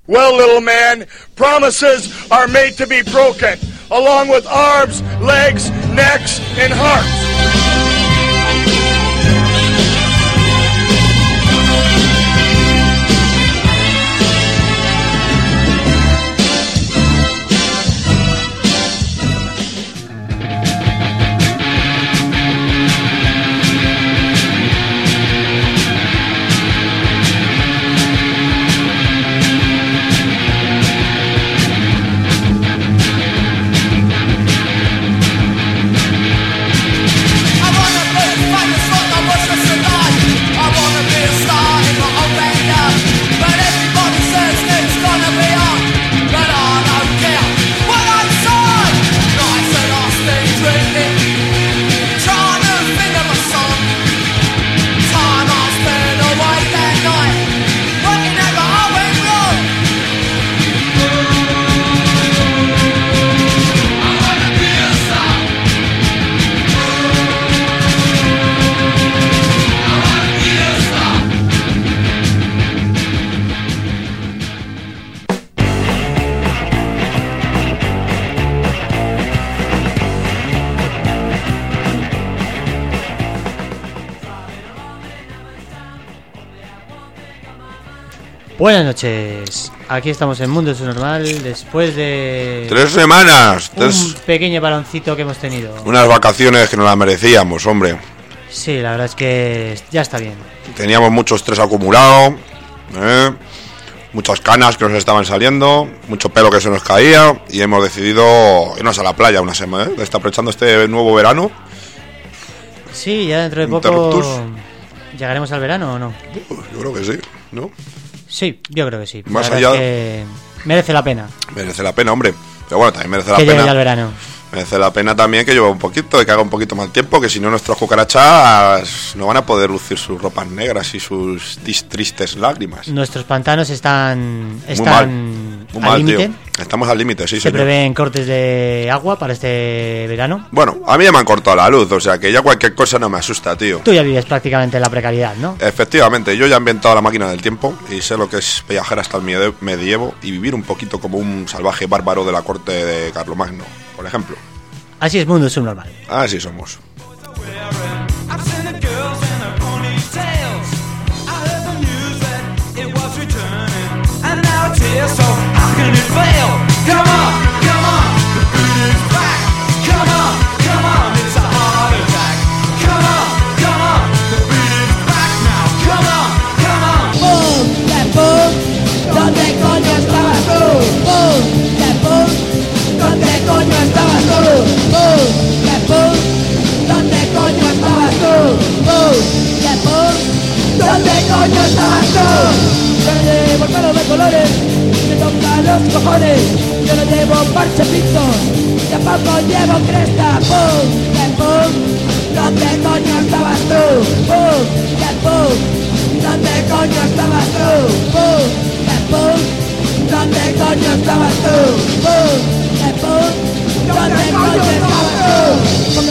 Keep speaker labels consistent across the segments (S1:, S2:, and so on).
S1: Well, little man, promises are made to be broken, along with arms, legs, necks, and hearts.
S2: Buenas noches, aquí estamos en Mundo Subnormal después de
S3: 3 semanas,
S2: un pequeño baloncito que hemos tenido.
S3: Unas vacaciones que nos las merecíamos, hombre.
S2: Sí, la verdad es que ya está bien.
S3: Teníamos mucho estrés acumulado, muchas canas que nos estaban saliendo, mucho pelo que se nos caía y hemos decidido irnos a la playa una semana, Está aprovechando este nuevo verano.
S2: Sí, ya dentro de poco
S3: Interruptus.
S2: ¿Llegaremos al verano o no?
S3: Yo creo que sí, ¿no?
S2: Sí, yo creo que sí.
S3: Más
S2: la verdad
S3: allá-
S2: es que merece la pena
S3: Merece la pena, hombre. Pero bueno, también merece la
S2: que llegue ya el
S3: pena.
S2: verano.
S3: Merece la pena también que llueva un poquito y que haga un poquito más tiempo, que si no nuestras cucarachas no van a poder lucir sus ropas negras y sus tristes lágrimas.
S2: Nuestros pantanos están
S3: Muy
S2: al
S3: mal,
S2: límite.
S3: tío. Estamos al límite, sí,
S2: Se
S3: señor.
S2: prevén cortes de agua para este verano.
S3: Bueno, a mí ya me han cortado la luz, o sea que ya cualquier cosa no me asusta, tío.
S2: Tú ya vives prácticamente en la precariedad, ¿no?
S3: Efectivamente, yo ya he inventado la máquina del tiempo y sé lo que es viajar hasta el medievo y vivir un poquito como un salvaje bárbaro de la corte de Carlomagno, por ejemplo.
S2: Así es Mundo Subnormal.
S3: Así somos.
S4: ¿Dónde coño estabas tú? ¿Dónde coño estabas tú? ¿Dónde coño estabas tú? ¿Dónde coño estabas tú? Yo no llevo pelo de colores, me tocan los cojones. Yo no llevo parchepitos, tampoco llevo cresta. ¿Dónde coño estabas tú? ¿Dónde coño estabas tú? ¿Dónde coño estabas tú? ¿Dónde coño estabas tú? ¿Dónde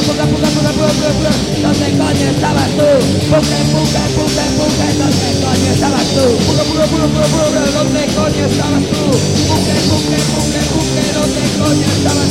S4: coño estabas tú? ¿Dónde coño estabas tú? ¿Dónde coño estabas tú? ¿Dónde coño estabas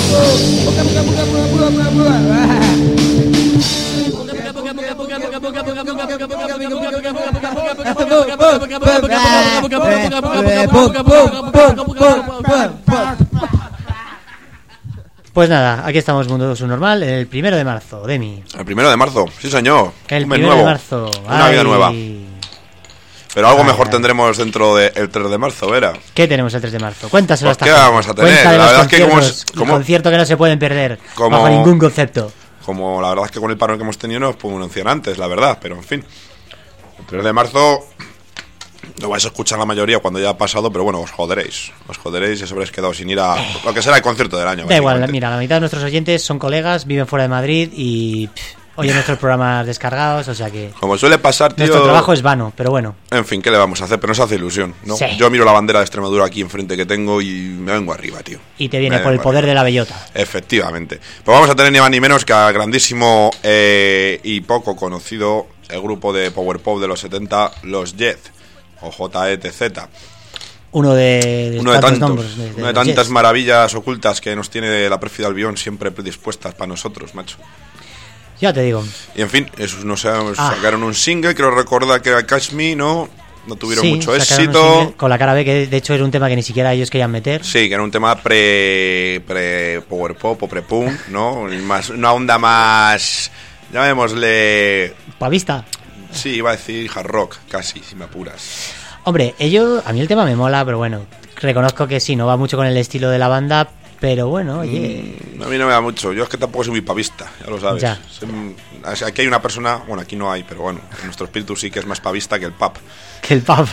S2: Pues nada, aquí estamos Mundo Subnormal, el 1 de marzo, Demi.
S3: El 1 de marzo, sí señor.
S2: El
S3: Un mes
S2: 1
S3: nuevo.
S2: de marzo.
S3: Una vida nueva. Pero algo
S2: Ay,
S3: mejor
S2: ay.
S3: tendremos dentro del 3 de marzo, Vera.
S2: ¿Qué tenemos el 3 de marzo? Cuéntaselo
S3: Pues,
S2: hasta
S3: ¿qué vamos a tener?
S2: Cuenta de
S3: La
S2: los
S3: verdad es que como
S2: conciertos,
S3: es- como-
S2: el concierto que no se pueden perder
S3: Como-
S2: bajo ningún concepto.
S3: Como la verdad es que con el paro que hemos tenido no os puedo anunciar antes, la verdad, pero en fin. El 3 de marzo lo vais a escuchar la mayoría cuando ya ha pasado, pero bueno, os joderéis y os habréis quedado sin ir a lo que será el concierto del año.
S2: Da igual,
S3: básicamente.
S2: mira, la mitad de nuestros oyentes son colegas, viven fuera de Madrid y oyen nuestros programas descargados, o sea que
S3: Como suele pasar, tío.
S2: nuestro trabajo es vano, pero bueno.
S3: En fin, ¿qué le vamos a hacer? Pero nos hace ilusión, ¿no?
S2: Sí.
S3: Yo miro la bandera de Extremadura aquí enfrente que tengo y me vengo arriba, tío.
S2: Y te viene
S3: Me
S2: por el
S3: vengo
S2: poder
S3: arriba.
S2: de la bellota.
S3: Efectivamente. Pues vamos a tener ni más ni menos que al grandísimo y poco conocido el grupo de Power Pop de los 70, los Jet, o JETZ.
S2: Uno de tantos nombres.
S3: Una de tantas maravillas ocultas que nos tiene la pérfida Albión siempre predispuestas para nosotros, macho.
S2: Ya te digo.
S3: Y en fin, esos no sabemos, sacaron un single, creo recordar que era Catch Me, ¿no? No tuvieron mucho éxito.
S2: Con La Cara B, que de hecho era un tema que ni siquiera ellos querían meter.
S3: Sí, que era un tema pre-power pop o pre-punk, ¿no? Más, una onda más, llamémosle...
S2: ¿Pavista?
S3: Sí, iba a decir hard rock, casi, si me apuras.
S2: Hombre, a mí el tema me mola, pero bueno, reconozco que sí, no va mucho con el estilo de la banda, pero bueno, oye...
S3: A mí no me da mucho, yo es que tampoco soy muy pavista, ya lo sabes.
S2: Ya.
S3: Aquí hay una persona, bueno, aquí no hay, pero bueno, en nuestro espíritu sí que es más pavista que el pub.
S2: Que el pub.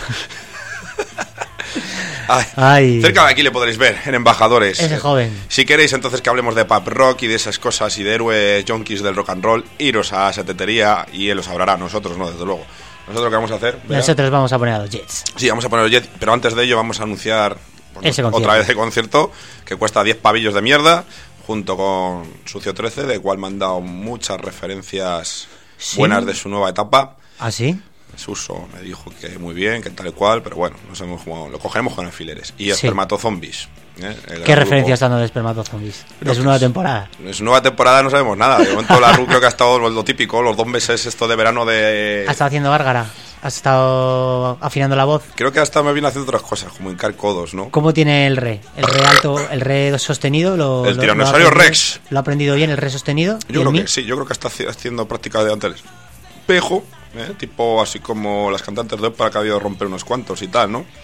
S3: Ay. Cerca de aquí le podréis ver, en Embajadores.
S2: Ese joven.
S3: Si queréis entonces que hablemos de pub rock y de esas cosas y de héroes junkies del rock and roll, iros a Setetería y él os hablará, nosotros no, desde luego. Nosotros qué vamos a hacer, ¿verdad?
S2: Nosotros vamos a poner a los Jets.
S3: Sí, vamos a poner los Jets, pero antes de ello vamos a anunciar otra vez el concierto que cuesta 10 pavillos de mierda, junto con Sucio 13, de cual me han dado muchas referencias buenas de su nueva etapa.
S2: ¿Ah, sí?
S3: Suso me dijo que muy bien, que tal y cual, pero bueno, nos hemos jugado, lo cogeremos con alfileres. Y Espermatozombies.
S2: ¿Qué referencias dando de Espermatozombies? De su nueva temporada.
S3: De su nueva temporada no sabemos nada. De momento la RU creo que ha estado lo típico, los 2 meses esto de verano de...
S2: ¿Has estado haciendo gárgara? ¿Has estado afinando la voz?
S3: Creo que hasta me viene haciendo otras cosas, como hincar codos, ¿no?
S2: ¿Cómo tiene el re? ¿El re alto, el re sostenido?
S3: El tiranosaurio Rex.
S2: ¿Lo ha aprendido bien el re sostenido?
S3: Yo creo que sí, yo creo que está haciendo práctica de antes. Espejo, tipo así como las cantantes de ópera que ha habido romper unos cuantos y tal, ¿no?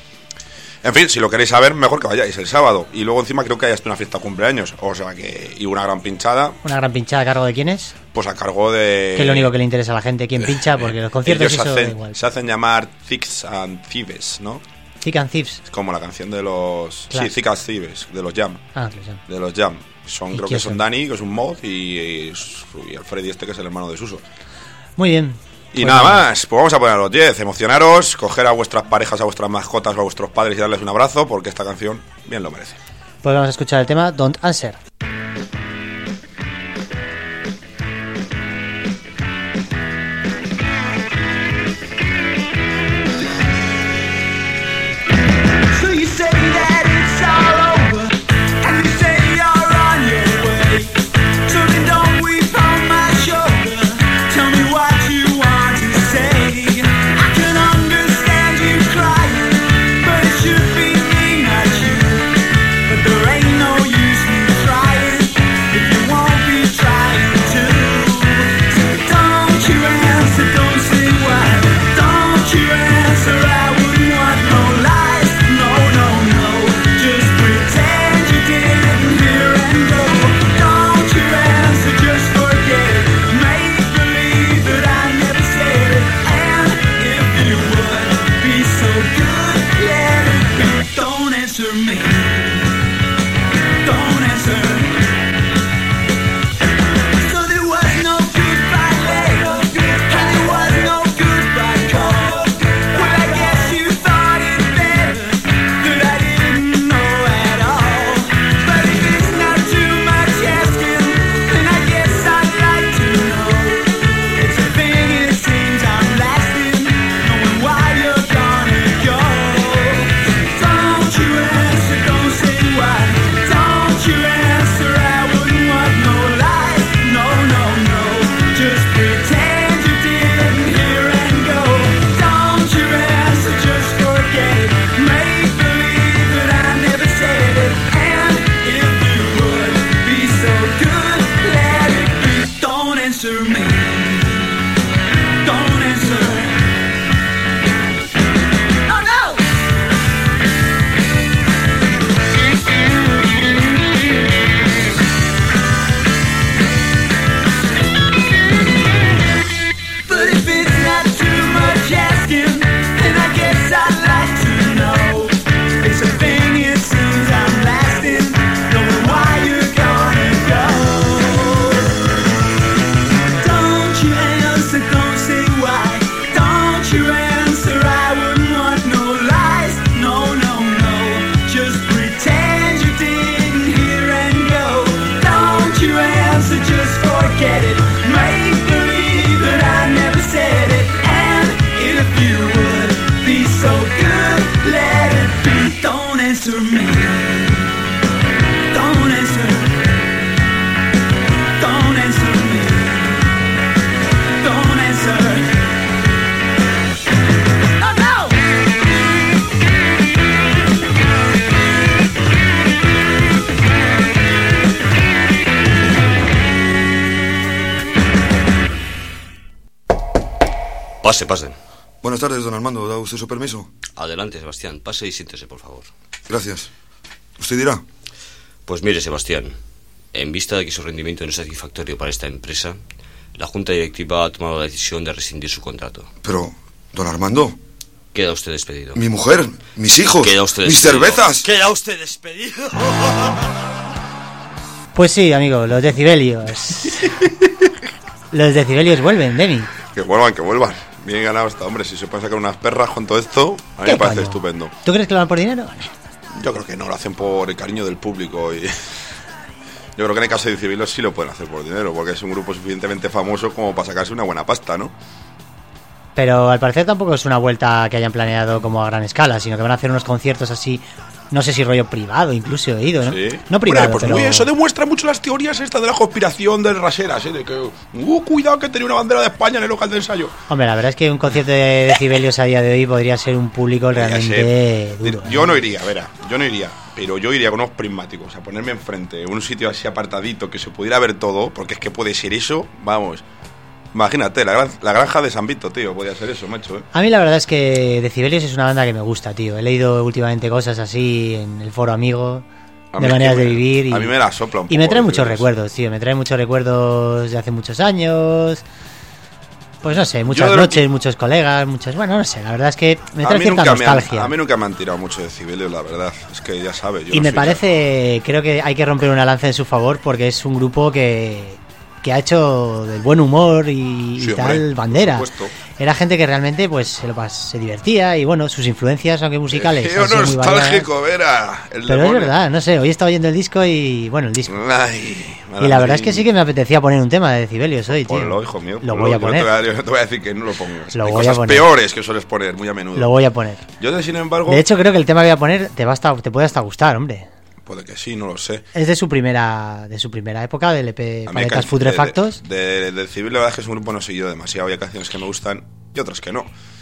S3: En fin, si lo queréis saber, mejor que vayáis el sábado. Y luego encima creo que hay hasta una fiesta de cumpleaños. O sea que... Y una gran pinchada.
S2: ¿Una gran pinchada a cargo de quién es?
S3: Pues a cargo de...
S2: Que es lo único que le interesa a la gente, quién pincha, porque los conciertos
S3: ellos
S2: eso igual.
S3: se hacen llamar Thieves and Thieves, ¿no?
S2: Thick and Thieves.
S3: Es como la canción de los...
S2: Claro.
S3: Sí, Thick and Thieves, de los Jam.
S2: Ah, los Jam.
S3: De los Jam. Creo que son
S2: son?
S3: Dani, que es un mod, y el Freddy que es el hermano de Suso.
S2: Muy bien.
S3: Y nada más, pues vamos a poner a los 10, emocionaros, coger a vuestras parejas, a vuestras mascotas o a vuestros padres y darles un abrazo, porque esta canción bien lo merece.
S2: Pues vamos a escuchar el tema Don't Answer.
S5: There ain't no use in trying. me. Don't answer. Don't answer me. Don't answer. No, no.
S6: Pase, pase.
S7: Buenas tardes, don Armando. ¿Da usted su permiso?
S6: Adelante, Sebastián. Pase y siéntese, por favor.
S7: Gracias. ¿Usted dirá?
S6: Pues mire, Sebastián, en vista de que su rendimiento no es satisfactorio para esta empresa, la Junta Directiva ha tomado la decisión de rescindir su contrato.
S7: Pero, don Armando...
S6: Queda usted despedido.
S7: Mi mujer, mis hijos,
S6: Queda usted
S7: mis
S6: despedido.
S7: cervezas.
S6: Queda usted despedido.
S2: Pues sí, amigo, los decibelios. Los decibelios vuelven, Demi.
S3: Que vuelvan. Bien ganado está, hombre. Si se pueden sacar unas perras con todo esto, a mí me parece estupendo.
S2: ¿Tú crees que lo van por dinero?
S3: Yo creo que no, lo hacen por el cariño del público y... Yo creo que en el caso de Decibelios sí lo pueden hacer por dinero, porque es un grupo suficientemente famoso como para sacarse una buena pasta, ¿no?
S2: Pero al parecer tampoco es una vuelta que hayan planeado como a gran escala, sino que van a hacer unos conciertos así, no sé si rollo privado, incluso he oído, ¿no?
S3: Sí.
S2: No privado,
S3: Hombre, pues
S2: pero...
S3: muy, eso demuestra mucho las teorías estas de la conspiración de raseras, ¿eh? De que, cuidado que tenía una bandera de España en el local de ensayo.
S2: Hombre, la verdad es que un concierto de decibelios a día de hoy podría ser un público realmente duro.
S3: Yo no iría, verá, pero yo iría con unos prismáticos, a ponerme enfrente, en un sitio así apartadito, que se pudiera ver todo, porque es que puede ser eso, vamos... Imagínate, la granja de San Vito, tío, podía ser eso, macho, ¿eh?
S2: A mí la verdad es que Decibelios es una banda que me gusta, tío. He leído últimamente cosas así en el foro amigo, de maneras de vivir. Y,
S3: a mí me la sopla un poco.
S2: Y me trae muchos recuerdos, tío. Me trae muchos recuerdos de hace muchos años. Pues no sé, muchas noches, muchos colegas, muchas... Bueno, no sé, la verdad es que me trae cierta nostalgia.
S3: A mí nunca me han tirado mucho Decibelios, la verdad. Es que ya sabes, yo
S2: y
S3: no
S2: me
S3: soy
S2: parece, creo que hay que romper una lanza en su favor porque es un grupo que ha hecho del buen humor y
S3: Sí,
S2: tal
S3: hombre,
S2: bandera.
S3: por supuesto.
S2: Era gente que realmente pues se divertía y bueno, sus influencias, aunque musicales,
S3: Qué
S2: han sido muy
S3: nostálgico, Vera.
S2: Pero es verdad, no sé, hoy he estado oyendo el disco y bueno, el disco.
S3: Ay,
S2: y la verdad es que sí que me apetecía poner un tema de Decibelios hoy, tío.
S3: Ponlo, hijo mío.
S2: Lo voy a poner.
S3: Yo no te voy a decir que no lo pongas.
S2: Lo
S3: Hay
S2: voy a
S3: cosas
S2: poner.
S3: peores que sueles poner muy a menudo.
S2: Lo voy a poner.
S3: Yo, sin embargo...
S2: De hecho, creo que el tema que voy a poner te puede hasta gustar, hombre.
S3: Puede que sí, no lo sé.
S2: Es de su primera época, del EP Paletas Putrefactos.
S3: De Decibelios, la verdad es que es un grupo no seguido demasiado. Hay canciones que me gustan y otras que no.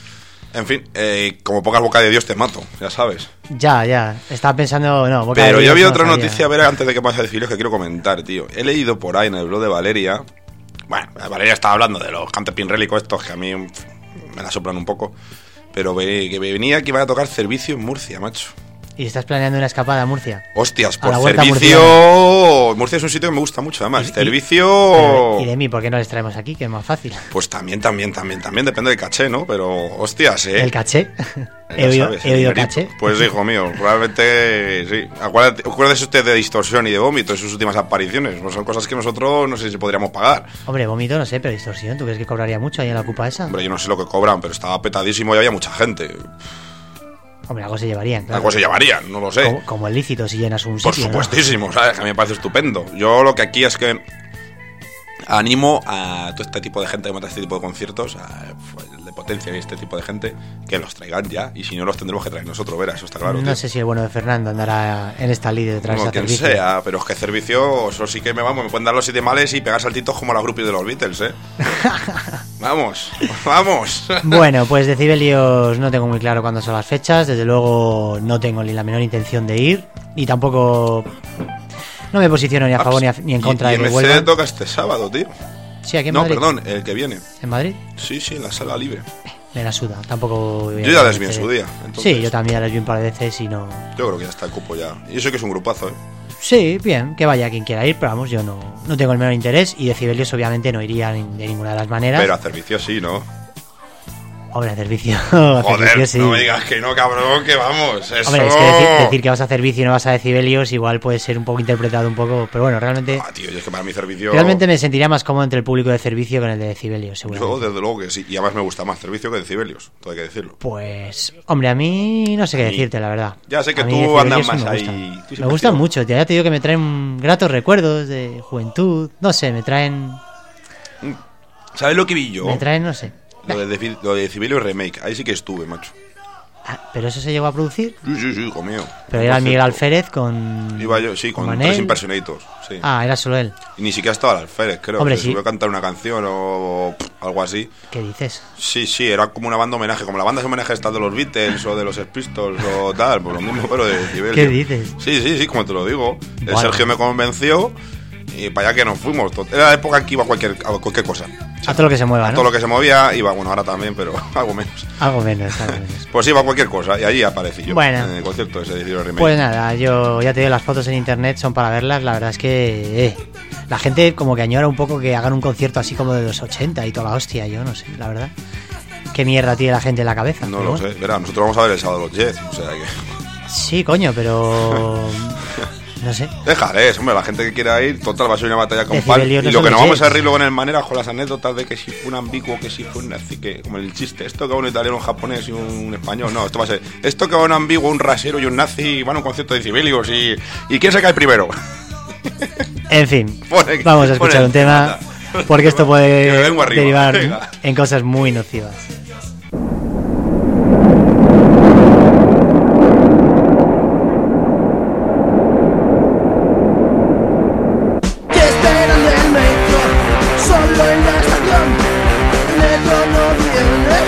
S3: En fin, como pocas boca de Dios te mato, ya sabes.
S2: Ya. Estaba pensando... No, boca
S3: Pero
S2: de Dios
S3: yo había
S2: no
S3: otra
S2: sabía.
S3: noticia, Vera, antes de que pase a Decibelios, que quiero comentar, tío. He leído por ahí en el blog de Valeria... Bueno, Valeria estaba hablando de los cantepinrélicos estos que a mí me la soplan un poco. Pero que venía que iban a tocar Servicio en Murcia, macho.
S2: ¿Y estás planeando una escapada a Murcia?
S3: Hostias,
S2: A
S3: por
S2: la vuelta
S3: Servicio... Murcia es un sitio que me gusta mucho, además. Servicio...
S2: ¿Y de mí por qué no les traemos aquí? Que es más fácil.
S3: Pues también, depende del caché, ¿no? Pero, hostias, ¿eh?
S2: ¿El caché?
S3: Ya
S2: He oído
S3: señorito.
S2: caché.
S3: Pues hijo mío, probablemente sí. Acuérdese usted de Distorsión y de Vómito en sus últimas apariciones. No son cosas que nosotros no sé si podríamos pagar.
S2: Hombre, Vómito no sé, pero Distorsión, ¿tú crees que cobraría mucho ahí en la ocupa esa?
S3: Hombre, yo no sé lo que cobran, pero estaba petadísimo y había mucha gente.
S2: Hombre, algo se llevarían, claro.
S3: Algo se llevarían, no lo sé.
S2: Como el lícito si llenas un
S3: Por
S2: sitio, ¿no?
S3: supuestísimo, ¿sabes? Que a mí me parece estupendo. Yo lo que aquí es que animo a todo este tipo de gente que monta este tipo de conciertos, el de Potencia y este tipo de gente, que los traigan ya. Y si no, los tendremos que traer nosotros, Vera, eso está claro.
S2: No
S3: tío.
S2: sé si el bueno de Fernando andará en esta línea de traerse
S3: Como
S2: a
S3: quien
S2: Servicio.
S3: sea, pero es que Servicio, eso sí que me pueden dar los 7 males y pegar saltitos como la groupies de los Beatles, ¿eh? Vamos.
S2: Bueno, pues Decibelios no tengo muy claro cuándo son las fechas. Desde luego no tengo ni la menor intención de ir. Y tampoco... No me posiciono ni a favor ni en contra de que
S3: MC
S2: vuelvan.
S3: toca este sábado, tío.
S2: Sí, aquí en
S3: No,
S2: Madrid.
S3: perdón, el que viene.
S2: ¿En Madrid?
S3: Sí, en la sala libre.
S2: Me la suda, tampoco...
S3: Yo ya les vi en su día. Entonces,
S2: Sí, yo también ya les vi un par de veces y no...
S3: Yo creo que ya está el cupo ya. Y eso que es un grupazo, ¿eh?
S2: Sí, bien, que vaya quien quiera ir, pero vamos, yo no tengo el menor interés y Decibelios obviamente no iría de ninguna de las maneras.
S3: Pero a Servicio sí, ¿no?
S2: Hombre, a Servicio... a
S3: Joder,
S2: Servicio sí.
S3: no me digas que no, cabrón, que vamos. Eso...
S2: Hombre, es que decir que vas a Servicio y no vas a Decibelios igual puede ser un poco interpretado un poco, pero bueno, realmente...
S3: Tío, yo es que para mi Servicio...
S2: Realmente me sentiría más cómodo entre el público de Servicio que en el de Decibelios,
S3: Yo,
S2: seguramente.
S3: desde luego que sí. Y además me gusta más Servicio que Decibelios, todo hay que decirlo.
S2: Pues, hombre, a mí no sé qué decirte, la verdad.
S3: Ya sé que
S2: A mí
S3: tú
S2: Decibelios
S3: andas
S2: sí
S3: más
S2: me
S3: ahí.
S2: gustan.
S3: Tú
S2: Me
S3: siempre
S2: gustan
S3: has
S2: mucho, ya te digo que me traen gratos recuerdos de juventud, no sé, me traen...
S3: sido- ¿Sabes lo que vi yo?
S2: Me traen, no sé.
S3: Lo de Decibelios Remake. Ahí sí que estuve, macho.
S2: ¿Pero eso se llegó a producir?
S3: Sí, hijo mío.
S2: Pero era el Miguel Alférez con...
S3: Iba yo, sí, con
S2: Manel.
S3: 3 Impersonators, sí.
S2: Ah, era solo él.
S3: Y ni siquiera estaba el Alférez, creo.
S2: Hombre,
S3: que
S2: sí.
S3: subió a cantar una canción o algo así.
S2: ¿Qué dices?
S3: Sí, era como una banda homenaje, como la banda de homenaje esta de los Beatles o de los Sex Pistols o tal, pues lo mismo, pero de Decibelio.
S2: ¿Qué dices?
S3: Sí, como te lo digo. El
S2: Bueno.
S3: Sergio me convenció y para allá que nos fuimos. Era la época en que iba a cualquier cosa.
S2: A todo lo que se mueva,
S3: A
S2: ¿no?
S3: todo lo que se movía iba, bueno, ahora también, pero algo menos.
S2: Algo menos.
S3: Pues iba a cualquier cosa y allí aparecí yo.
S2: Bueno.
S3: En el concierto ese de Decibelio Remake.
S2: Pues nada, yo ya te digo, las fotos en internet son para verlas. La verdad es que la gente como que añora un poco que hagan un concierto así como de los 80 y toda la hostia. Yo no sé, la verdad. ¿Qué mierda tiene la gente en la cabeza?
S3: No
S2: Pero
S3: lo
S2: bueno.
S3: sé, verá, nosotros vamos a ver el sábado los Jets, o sea que...
S2: Sí, coño, pero... No sé.
S3: Déjales, hombre, la gente que quiera ir, total, va a ser una batalla con pal.
S2: Decibelio
S3: Y
S2: no
S3: lo
S2: son
S3: que nos
S2: los
S3: vamos a
S2: Jets.
S3: reír luego en el manera con las anécdotas de que si fue un ambiguo, que si fue un nazi, que como el chiste, esto que va un italiano, un japonés y un español, no, esto va a ser, esto que va un ambiguo, un rasero y un nazi van a un concierto de Decibelios y ¿quién se cae primero?
S2: En fin,
S3: Pone-
S2: vamos a escuchar
S3: pone-
S2: un tema porque esto
S3: Que me
S2: puede
S3: vengo arriba,
S2: derivar
S3: venga.
S2: en cosas muy nocivas.
S4: Te esperan del metro, solo en la estación. El metro no viene.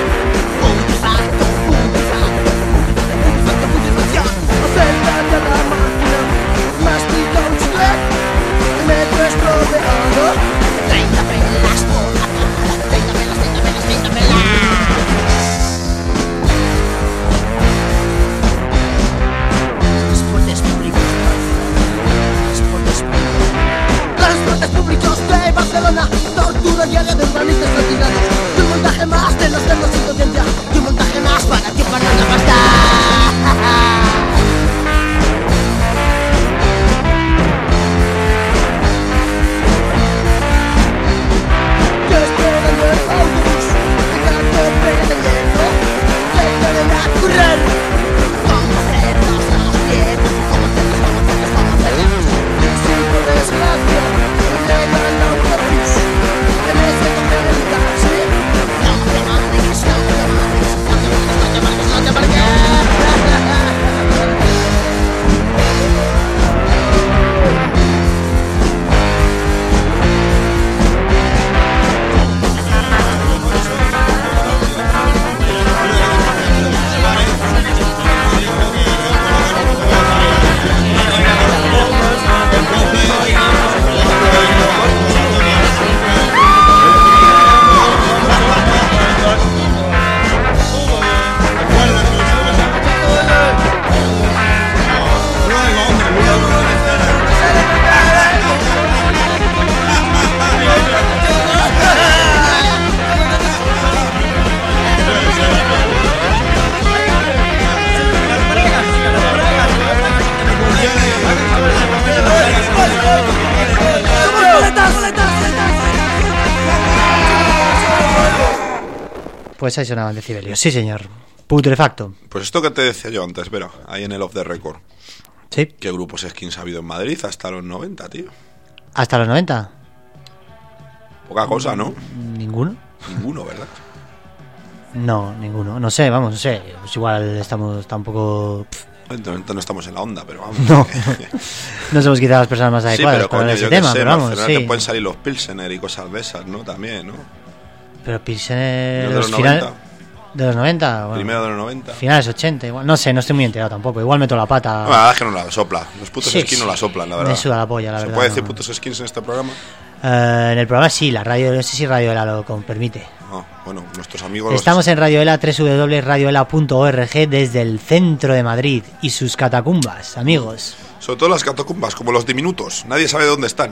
S4: Acércate a la máquina, mastica un chicle. El metro es rodeado. 30 pelas por la cara, 30 pelas, 30 pelas, 30 pelas. Transportes públicos. Transportes públicos de Barcelona, tortura diaria de urbanistas retirados. Y un montaje más de los cerdos sin conciencia. Y un montaje más para ti para la pasta. Te esperan en el autobús, dejando pena de lleno. Te quieren a correr. Como cerdos los viejos, como cerdos, como cerdos, como cerdos. Si por desgracia te llega el autobús, tienes que coger el taxi. No te mandes, no te mandes, no te mandes, no te mandes, no te mandes.
S2: Pues ahí sonaban Decibelios, sí señor. Putrefacto.
S3: Pues esto que te decía yo antes, verá, ahí en el Off the Record.
S2: Sí,
S3: ¿Qué grupos skins ha habido en Madrid hasta los 90, tío?
S2: hasta los 90.
S3: Poca cosa, ¿no?
S2: ¿Ninguno?
S3: Ninguno, ¿verdad?
S2: No, ninguno. No sé, vamos, no sé. Pues igual estamos tampoco...
S3: Evidentemente no estamos en la onda, pero vamos.
S2: No. No somos quizás las personas más
S3: Sí,
S2: adecuadas
S3: pero
S2: para
S3: coño,
S2: hablar de
S3: yo
S2: ese
S3: qué
S2: tema,
S3: sé,
S2: pero
S3: en
S2: vamos,
S3: Barcelona
S2: sí.
S3: te pueden salir los Pilsener y cosas de esas, ¿no? También, ¿no?
S2: Pero Pilsener...
S3: Los de los
S2: final-
S3: 90.
S2: ¿De los 90? Bueno,
S3: Primero de los 90.
S2: finales 80, igual. No sé, no estoy muy enterado tampoco. Igual meto la pata.
S3: No, la verdad es que no la sopla. Los putos
S2: Sí,
S3: skins no
S2: sí.
S3: la soplan, la verdad.
S2: Me suda la polla, la
S3: ¿Se
S2: verdad,
S3: puede decir
S2: no.
S3: putos skins en este programa?
S2: En el programa sí, la radio... No sé si Radio Ela lo permite.
S3: No, bueno, nuestros amigos...
S2: Estamos en Radio Ela, www.radioela.org, desde el centro de Madrid y sus catacumbas, amigos.
S3: Sobre todo las catacumbas, como los diminutos. Nadie sabe dónde están.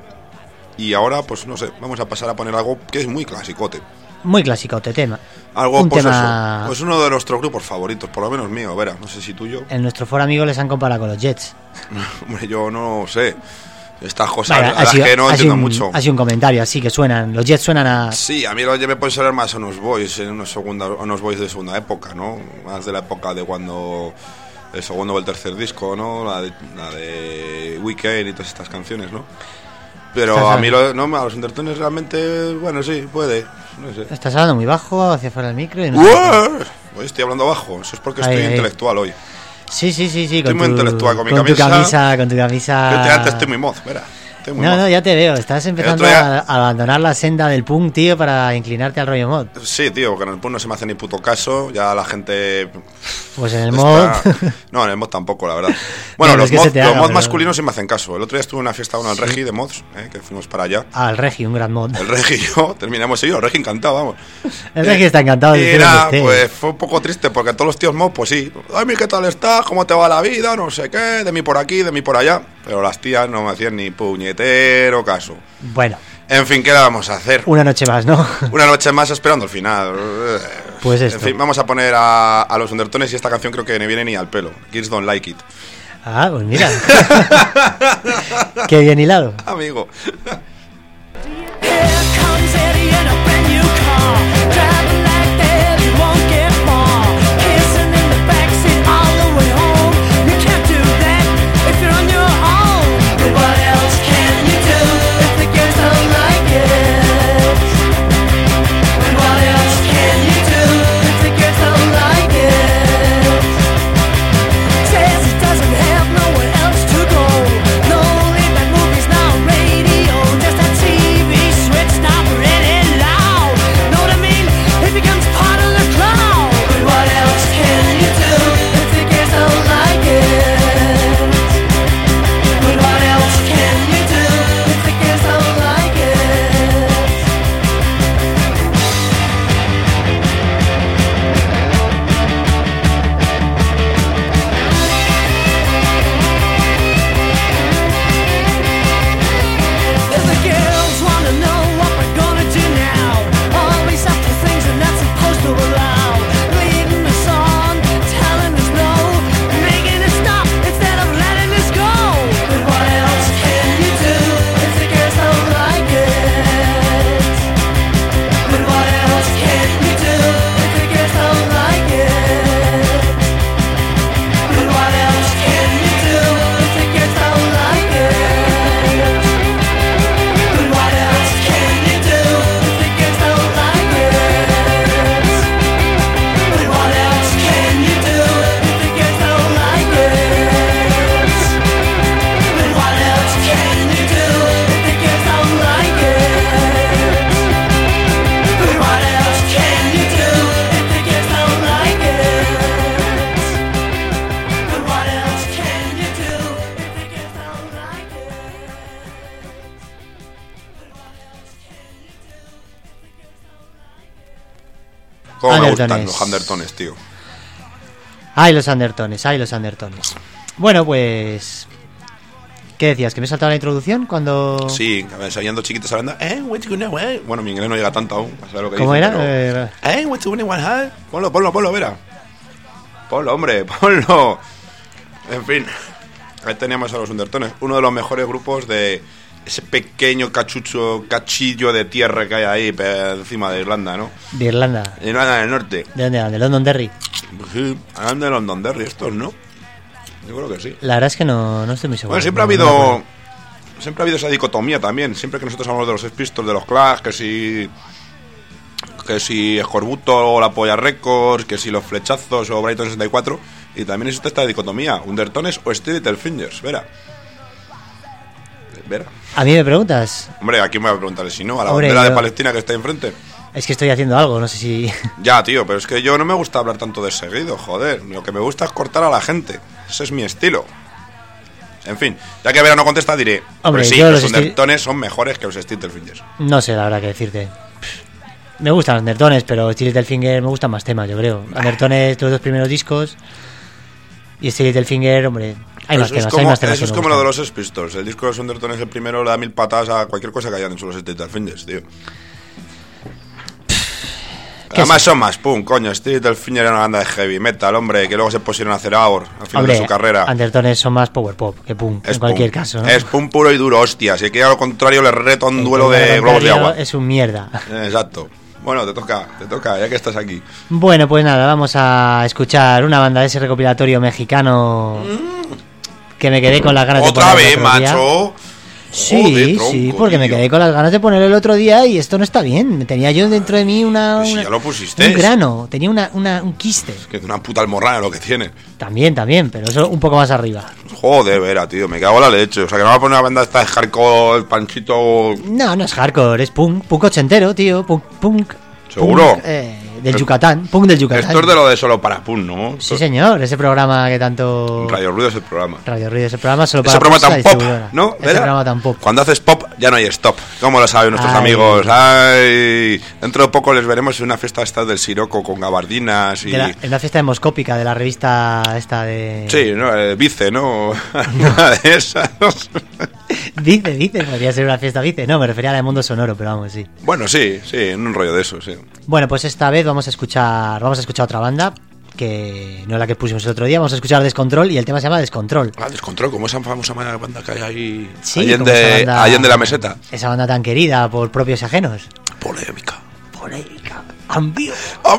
S3: Y ahora, pues no sé, vamos a pasar a poner algo que es muy clasicote.
S2: Muy clásico, tema.
S3: Algo,
S2: Un
S3: pues
S2: tema-
S3: eso. Pues uno de nuestros grupos favoritos, por lo menos mío, verá, no sé si tuyo.
S2: En nuestro foro amigo les han comparado con los Jets.
S3: Hombre, yo no sé. Estas cosas,
S2: Vaya,
S3: la verdad es que no entiendo mucho.
S2: ha sido un comentario, así que suenan. Los Jets suenan a...
S3: Sí, a mí lo me pueden sonar más a unos boys, en unos boys de segunda época, ¿no? Más de la época de cuando el segundo o el tercer disco, ¿no? La de Weekend y todas estas canciones, ¿no? Pero
S2: Estás
S3: a mí a los Undertones realmente, bueno, sí, puede. No sé.
S2: Estás hablando muy bajo, hacia fuera del micro y no sé
S3: ¡Uah! Hoy estoy hablando bajo, eso es porque estoy
S2: Ahí.
S3: intelectual hoy.
S2: Sí.
S3: Estoy muy intelectual con mi
S2: con
S3: camisa.
S2: con tu camisa.
S3: Yo últimamente estoy muy moz, verá. Estoy muy moz.
S2: No, ya te veo. Estás empezando
S3: otro día-
S2: a abandonar la senda del punk, tío, para inclinarte al rollo mod.
S3: Sí, tío, porque en el pub no se me hace ni puto caso, ya la gente...
S2: Pues en el
S3: está-
S2: mod.
S3: No, en el mod tampoco, la verdad. Bueno,
S2: No,
S3: los
S2: es que
S3: mods
S2: se te haga,
S3: los mods
S2: pero-
S3: masculinos sí me hacen caso. El otro día estuve en una fiesta en el Regi de mods, que fuimos para allá.
S2: Ah, el Regi, un gran mod.
S3: El Regi y yo terminamos seguido, el Regi encantado, vamos.
S2: El Regi está encantado de
S3: Y
S2: decir
S3: nada,
S2: donde esté.
S3: pues fue un poco triste porque todos los tíos mod, pues sí. Ay, ¿qué tal estás? ¿Cómo te va la vida? No sé qué, de mí por aquí, de mí por allá. Pero las tías no me hacían ni puñetero caso.
S2: Bueno,
S3: En fin, ¿qué le vamos a hacer?
S2: una noche más, ¿no?
S3: Una noche más esperando el final.
S2: Pues esto.
S3: En fin, vamos a poner a los Undertones y esta canción creo que no viene ni al pelo. Kids Don't Like It.
S2: Ah, pues mira. Qué bien hilado.
S3: Amigo.
S4: Here comes Eddie in a brand new car, driving like that he won't get far, kissing in the backseat all the way home. You can't do that if you're on your own. But what else can you do if the girls don't like it? And what else can you do if the girls don't like it? Says he doesn't have nowhere else to go. No late-night movies, no radio, just a TV switch not really loud. Know what I mean? It becomes part of the crowd. But what else can you do if the girls don't like it? But what else can you do if the girls don't like it? If the girls wanna know what we're gonna do now, always up to things we're not supposed to allow. Leading us on, telling us no, making us stop instead of letting us go. But what else can you do if the girls don't like it? But what else can you do if the girls don't like it? But what else can you do if the girls don't like it? But what else can you do if the girls don't like it? But what else can you do if the girls don't like it? But what else can you do if the girls don't like it? But what else can you do if the girls don't like it? But what else can you do if the girls don't like it?
S3: Cómo me
S2: Undertones.
S3: gustan los Undertones, tío.
S2: Ay, los Undertones, ay, los Undertones. Bueno, pues... ¿Qué decías? ¿Que me he saltado la introducción cuando...?
S3: Sí, salían dos chiquitos hablando. What's going on? Bueno, mi inglés no llega tanto aún. A saber lo que
S2: ¿Cómo
S3: dicen,
S2: era?
S3: pero- What's going on? Ponlo, verá. Ponlo, hombre, ponlo. En fin, ahí teníamos a los Undertones, uno de los mejores grupos de ese pequeño cachillo de tierra que hay ahí encima de Irlanda, ¿no?
S2: De Irlanda.
S3: Irlanda del Norte.
S2: ¿De dónde eran? ¿De Londonderry?
S3: Pues sí, hablan de Londonderry estos, ¿no? Yo creo que sí.
S2: La verdad es que no estoy muy seguro.
S3: Bueno, siempre ha
S2: No me
S3: habido
S2: acuerdo.
S3: siempre ha habido esa dicotomía también. Siempre que nosotros hablamos de los Sex Pistols, de los Clash, que si Escorbuto o la Polla Records, que si los Flechazos o Brighton 64, y también existe esta dicotomía, Undertones o Steel Little Fingers, Vera.
S2: ¿A mí me preguntas?
S3: Hombre, ¿a quién me va a preguntar si no? ¿A la
S2: Hombre,
S3: bandera de
S2: yo-
S3: Palestina que está enfrente?
S2: Es que estoy haciendo algo, no sé si...
S3: Ya, tío, pero es que yo no me gusta hablar tanto de seguido, joder. Lo que me gusta es cortar a la gente. Ese es mi estilo. En fin, ya que Vera no contesta, diré.
S2: Hombre,
S3: pero sí,
S2: yo
S3: los
S2: los
S3: Undertones son mejores que los Steel Little Fingers.
S2: No sé la verdad que decirte. Me gustan los Undertones, pero Steel Little Finger me gustan más temas, yo creo. Undertones, los dos primeros discos. Y Steel Little Finger, hombre, hay más temas, hay más temas.
S3: Eso
S2: que
S3: es
S2: me
S3: como lo de
S2: gustan.
S3: los Sex Pistols. El disco de los Undertones, el primero, le da 1000 patadas a cualquier cosa que hayan hecho los Steel Little Fingers, tío. Además son más, pum, coño. Steel Little Finger era una banda de heavy metal, hombre, que luego se pusieron a hacer AOR al final
S2: Hombre,
S3: de su carrera.
S2: Undertones son más power pop que punk, en cualquier caso, ¿no?
S3: Es pum puro y duro, hostia. Si quiere a lo contrario, le reto a un
S2: El
S3: duelo
S2: que
S3: de
S2: al
S3: globos de
S2: contrario
S3: agua.
S2: Es un mierda.
S3: Exacto. Bueno, te toca, ya que estás aquí.
S2: Bueno, pues nada, vamos a escuchar una banda de ese recopilatorio mexicano que me quedé con las ganas de
S3: Otra
S2: poner
S3: vez,
S2: el otro día.
S3: macho.
S2: Sí,
S3: Joder, tronco,
S2: sí, porque me
S3: tío.
S2: quedé con las ganas de ponerlo el otro día y esto no está bien. Tenía yo dentro de mí
S3: Si ya lo pusiste.
S2: un grano, tenía un quiste.
S3: Que es una puta almorrana lo que tiene.
S2: También, pero eso un poco más arriba.
S3: Joder, vera, tío, me cago en la leche. O sea, que no va a poner una banda esta de hardcore, el panchito...
S2: No es hardcore, es punk ochentero, tío, punk.
S3: ¿Seguro?
S2: Punk, del Yucatán, punk del Yucatán.
S3: Esto es de lo de Solo para Pun, ¿no?
S2: Sí, señor, ese programa que tanto...
S3: Radio Ruido es el programa.
S2: Radio Ruido, ese programa solo para
S3: Ese programa
S2: Pulsa
S3: tan pop,
S2: distribuidora.
S3: ¿no?
S2: Ese
S3: ¿Vera?
S2: programa tan pop.
S3: Cuando haces pop ya no hay stop. ¿Cómo lo saben nuestros
S2: Ay.
S3: amigos? Ay, dentro de poco les veremos en una fiesta esta del Siroco con gabardinas y...
S2: En una fiesta demoscópica de la revista esta de...
S3: Sí, ¿no? Vice, ¿no? Una de esas.
S2: Vice, podría ser una fiesta Vice. No, me refería a la de Mundo Sonoro, pero vamos, sí.
S3: Bueno, sí, en un rollo de eso, sí.
S2: Bueno, pues esta vez vamos a escuchar otra banda, que no es la que pusimos el otro día. Vamos a escuchar Descontrol y el tema se llama Descontrol.
S3: Ah, Descontrol, como esa famosa banda que hay ahí...
S2: Sí,
S3: Allende,
S2: como esa banda-
S3: Allende la meseta.
S2: Esa banda tan querida por propios y ajenos.
S3: Polémica.
S2: Polémica, ambigua,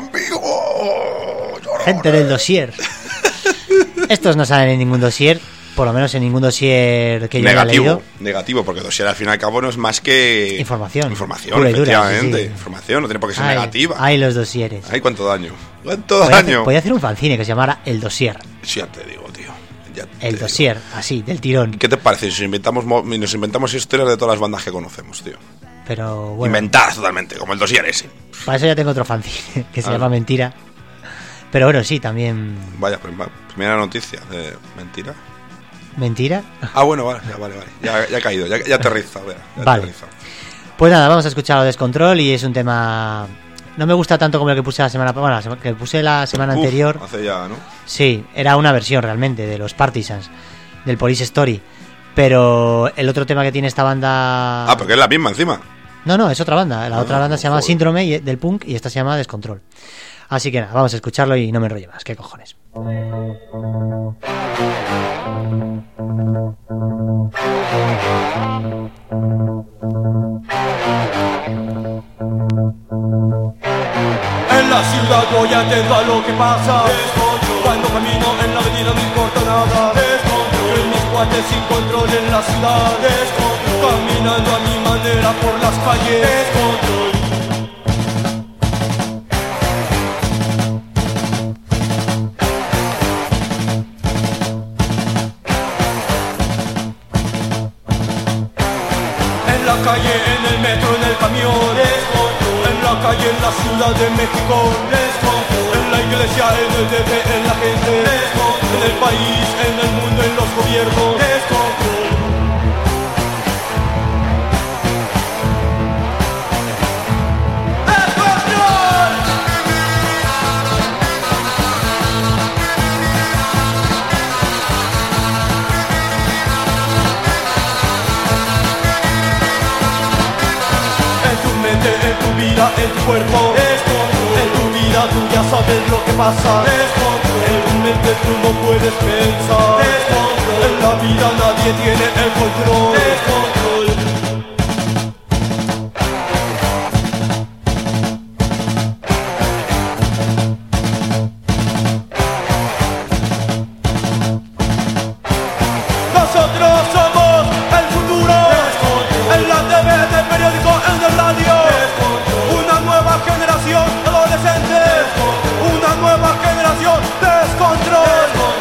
S3: ¡Amigo!
S2: gente del dossier. Estos no salen en ningún dossier, por lo menos en ningún dossier que yo haya leído.
S3: Negativo, porque dossier al fin y al cabo no es más que...
S2: Información.
S3: Información,
S2: Pura y dura,
S3: efectivamente.
S2: sí, sí.
S3: Información, no tiene por qué ser
S2: Ay,
S3: negativa.
S2: Ay, los dosieres.
S3: Ay, cuánto daño. ¿Cuánto daño?
S2: Podía hacer un fanzine que se llamara El Dossier.
S3: Sí, ya te digo, tío. Ya te
S2: El
S3: digo.
S2: Dossier, así, del tirón.
S3: ¿Qué te parece si nos inventamos historias de todas las bandas que conocemos, tío?
S2: Pero bueno,
S3: Inventadas totalmente, como el dossier ese.
S2: para eso ya tengo otro fanzine que se
S3: Ah.
S2: llama Mentira. Pero bueno, sí, también.
S3: Vaya, primera noticia de mentira.
S2: ¿Mentira?
S3: Ah, bueno, vale. Ya ha caído, ya aterriza, ya
S2: Vale.
S3: aterriza.
S2: Pues nada, vamos a escuchar Descontrol y es un tema. No me gusta tanto como el que puse la semana. Bueno, que puse la semana
S3: Uf,
S2: anterior.
S3: Hace ya, ¿no?
S2: Sí, era una versión realmente de los Partisans, del Police Story. Pero el otro tema que tiene esta banda.
S3: Ah, porque es la misma encima.
S2: No, es otra banda. La otra banda se llama
S3: joder.
S2: Síndrome del punk y esta se llama Descontrol. Así que nada, vamos a escucharlo y no me enrollo más. ¿Qué cojones?
S8: En la ciudad voy atento a lo que pasa. Cuando camino en la avenida no importa nada. Que mis cuates sin control en la ciudad. Caminando a mi manera por las calles. En la calle, en el metro, en el camión. En la calle, en la Ciudad de México. En la iglesia, en el DF, en la gente. En el país, en el mundo, en los gobiernos. En tu mente, en tu vida, en tu cuerpo. En tu vida tú ya sabes lo que pasa. En tu mente tú no puedes pensar. En la vida nadie tiene el control. Nosotros somos el futuro. En la TV, en el periódico, en el radio. Una nueva generación de adolescentes. Una nueva generación de descontrol.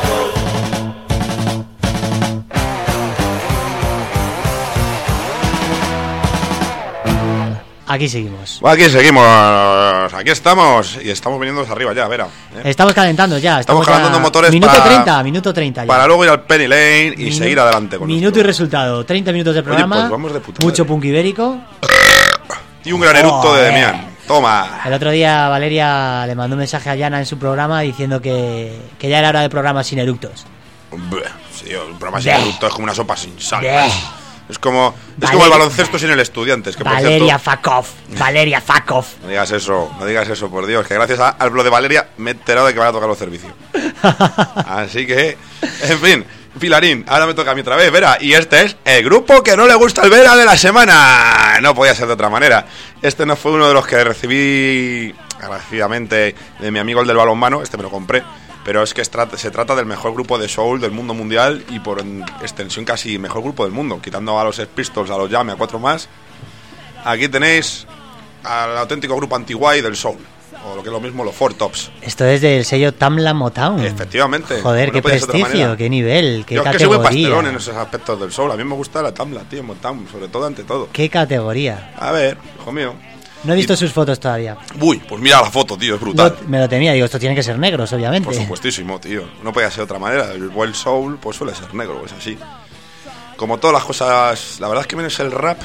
S2: Aquí seguimos.
S3: Aquí seguimos, aquí estamos y estamos viniendo arriba ya, Vera.
S2: Estamos calentando ya.
S3: Estamos
S2: ya-
S3: calentando motores
S2: minuto
S3: para-
S2: 30, minuto 30 ya.
S3: Para luego ir al Penny Lane y
S2: Minu-
S3: seguir adelante con
S2: Minuto
S3: nuestro-
S2: y resultado. 30 minutos de programa.
S3: pues vamos de puta
S2: mucho
S3: madre.
S2: punk ibérico.
S3: Y un gran eructo de
S2: Joder.
S3: Demian. Toma.
S2: El otro día Valeria le mandó un mensaje a Yana en su programa diciendo que ya era hora de programas sin eructos.
S3: Bleh, sí, el programa sin
S2: Bleh.
S3: eructo es como una sopa sin sal.
S2: Bleh.
S3: Es como
S2: Valeria-
S3: el baloncesto sin el Estudiantes. Que por
S2: Valeria
S3: cierto,
S2: Fakov. Valeria Fakov.
S3: no digas eso, por Dios. Que gracias al blog de Valeria me he enterado de que van a tocar los servicios. Así que, en fin, Pilarín, ahora me toca a mí otra vez, Vera. Y este es el grupo que no le gusta el Vera de la semana. No podía ser de otra manera. Este no fue uno de los que recibí agradecidamente de mi amigo el del balonmano. Este me lo compré. Pero es que se trata del mejor grupo de soul del mundo mundial y por extensión casi mejor grupo del mundo, quitando a los Sex Pistols, a los Jam y a 4 más. Aquí tenéis al auténtico grupo anti-guay del soul, o lo que es lo mismo, los Four Tops.
S2: Esto es del sello Tamla Motown.
S3: Efectivamente.
S2: Joder, qué prestigio, qué nivel, qué
S3: Yo
S2: categoría.
S3: es que soy muy pastelón en esos aspectos del soul. A mí me gusta la Tamla, tío, Motown, sobre todo ante todo.
S2: Qué categoría.
S3: A ver, hijo mío.
S2: No he visto sus fotos todavía.
S3: Uy, pues mira la foto, tío, es brutal.
S2: Me lo temía, digo, estos tienen que ser negros, obviamente.
S3: Por supuestísimo, tío. No podía ser de otra manera. El buen soul, pues suele ser negro, es así. Como todas las cosas, la verdad es que menos el rap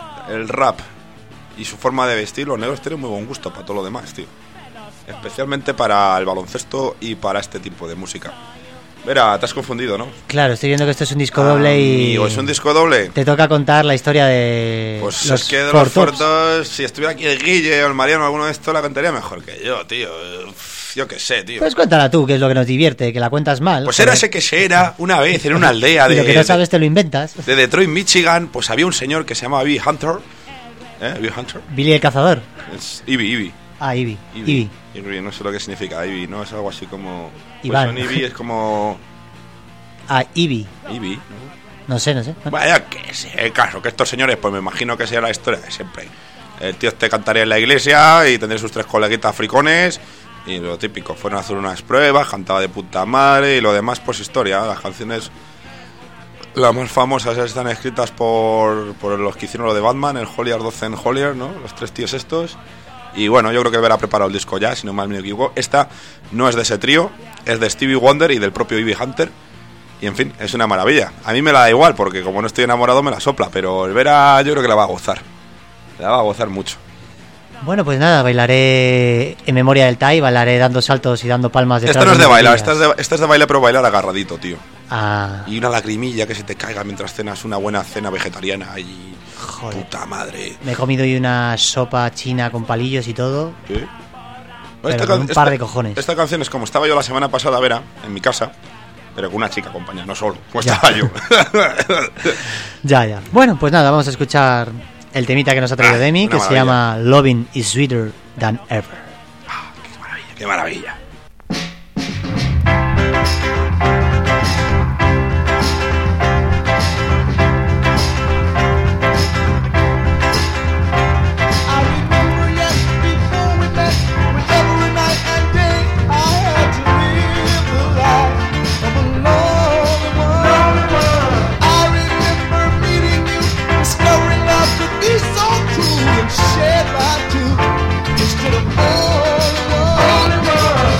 S3: y su forma de vestir, los negros tienen muy buen gusto para todo lo demás, tío. Especialmente para el baloncesto y para este tipo de música. Verá, te has confundido, ¿no?
S2: Claro, estoy viendo que esto es un disco doble y...
S3: Amigo, ¿es un disco doble?
S2: Te toca contar la historia de...
S3: Pues
S2: los
S3: es que de
S2: Four
S3: los
S2: Tops.
S3: Fortos, si estuviera aquí el Guille o el Mariano, alguno de estos la contaría mejor que yo, tío. Yo qué sé, tío.
S2: Pues cuéntala tú, que es lo que nos divierte, que la cuentas mal.
S3: Pues
S2: joder.
S3: era ese que se era una vez en una aldea
S2: Y lo que no sabes te lo inventas.
S3: de Detroit, Michigan, pues había un señor que se llamaba Billy Hunter. Billy Hunter.
S2: Billy el cazador.
S3: Es Ivy.
S2: Ah, Ivy.
S3: Ivy, no sé lo que significa Ivy, ¿no? Es algo así como...
S2: Iván.
S3: Pues Ivy es como...
S2: Ah, Ivy.
S3: Ivy, ¿no?
S2: No sé.
S3: Vaya que sé, caso, que estos señores, pues me imagino que sea la historia de siempre. El tío este cantaría en la iglesia y tendría sus 3 coleguitas fricones y lo típico, fueron a hacer unas pruebas, cantaba de puta madre y lo demás pues historia. Las canciones, las más famosas están escritas por los que hicieron lo de Batman, el Hollier, 12 en Hollier, ¿no? Los 3 tíos estos. Y bueno, yo creo que habrá preparado el disco ya, si no mal me equivoco. Esta no es de ese trío, es de Stevie Wonder y del propio Ivy Hunter. Y en fin, es una maravilla. A mí me la da igual, porque como no estoy enamorado me la sopla. Pero el Vera yo creo que la va a gozar. La va a gozar mucho.
S2: Bueno, pues nada, bailaré en memoria del Tai, bailaré dando saltos y dando palmas detrás.
S3: Esta no es de bailar,
S2: melodías.
S3: esta es de baile, pero bailar agarradito, tío.
S2: Ah,
S3: Y una lagrimilla que se te caiga mientras cenas una buena cena vegetariana y...
S2: joder.
S3: Puta madre.
S2: Me he comido hoy una sopa china con palillos y todo.
S3: ¿Sí?
S2: Pero con un par de cojones.
S3: Esta canción es como estaba yo la semana pasada, Vera, en mi casa, pero con una chica acompañada, no solo, como
S2: Ya.
S3: estaba yo.
S2: Ya. Bueno, pues nada, vamos a escuchar el temita que nos ha traído Demi,
S3: una
S2: que se
S3: maravilla.
S2: llama Loving is Sweeter Than Ever.
S3: ¡Qué maravilla!
S4: I remember yet before we met, with every night and day I had to live the life of a lonely one. I remember meeting you, discovering love could be so true and shared by two instead of only one.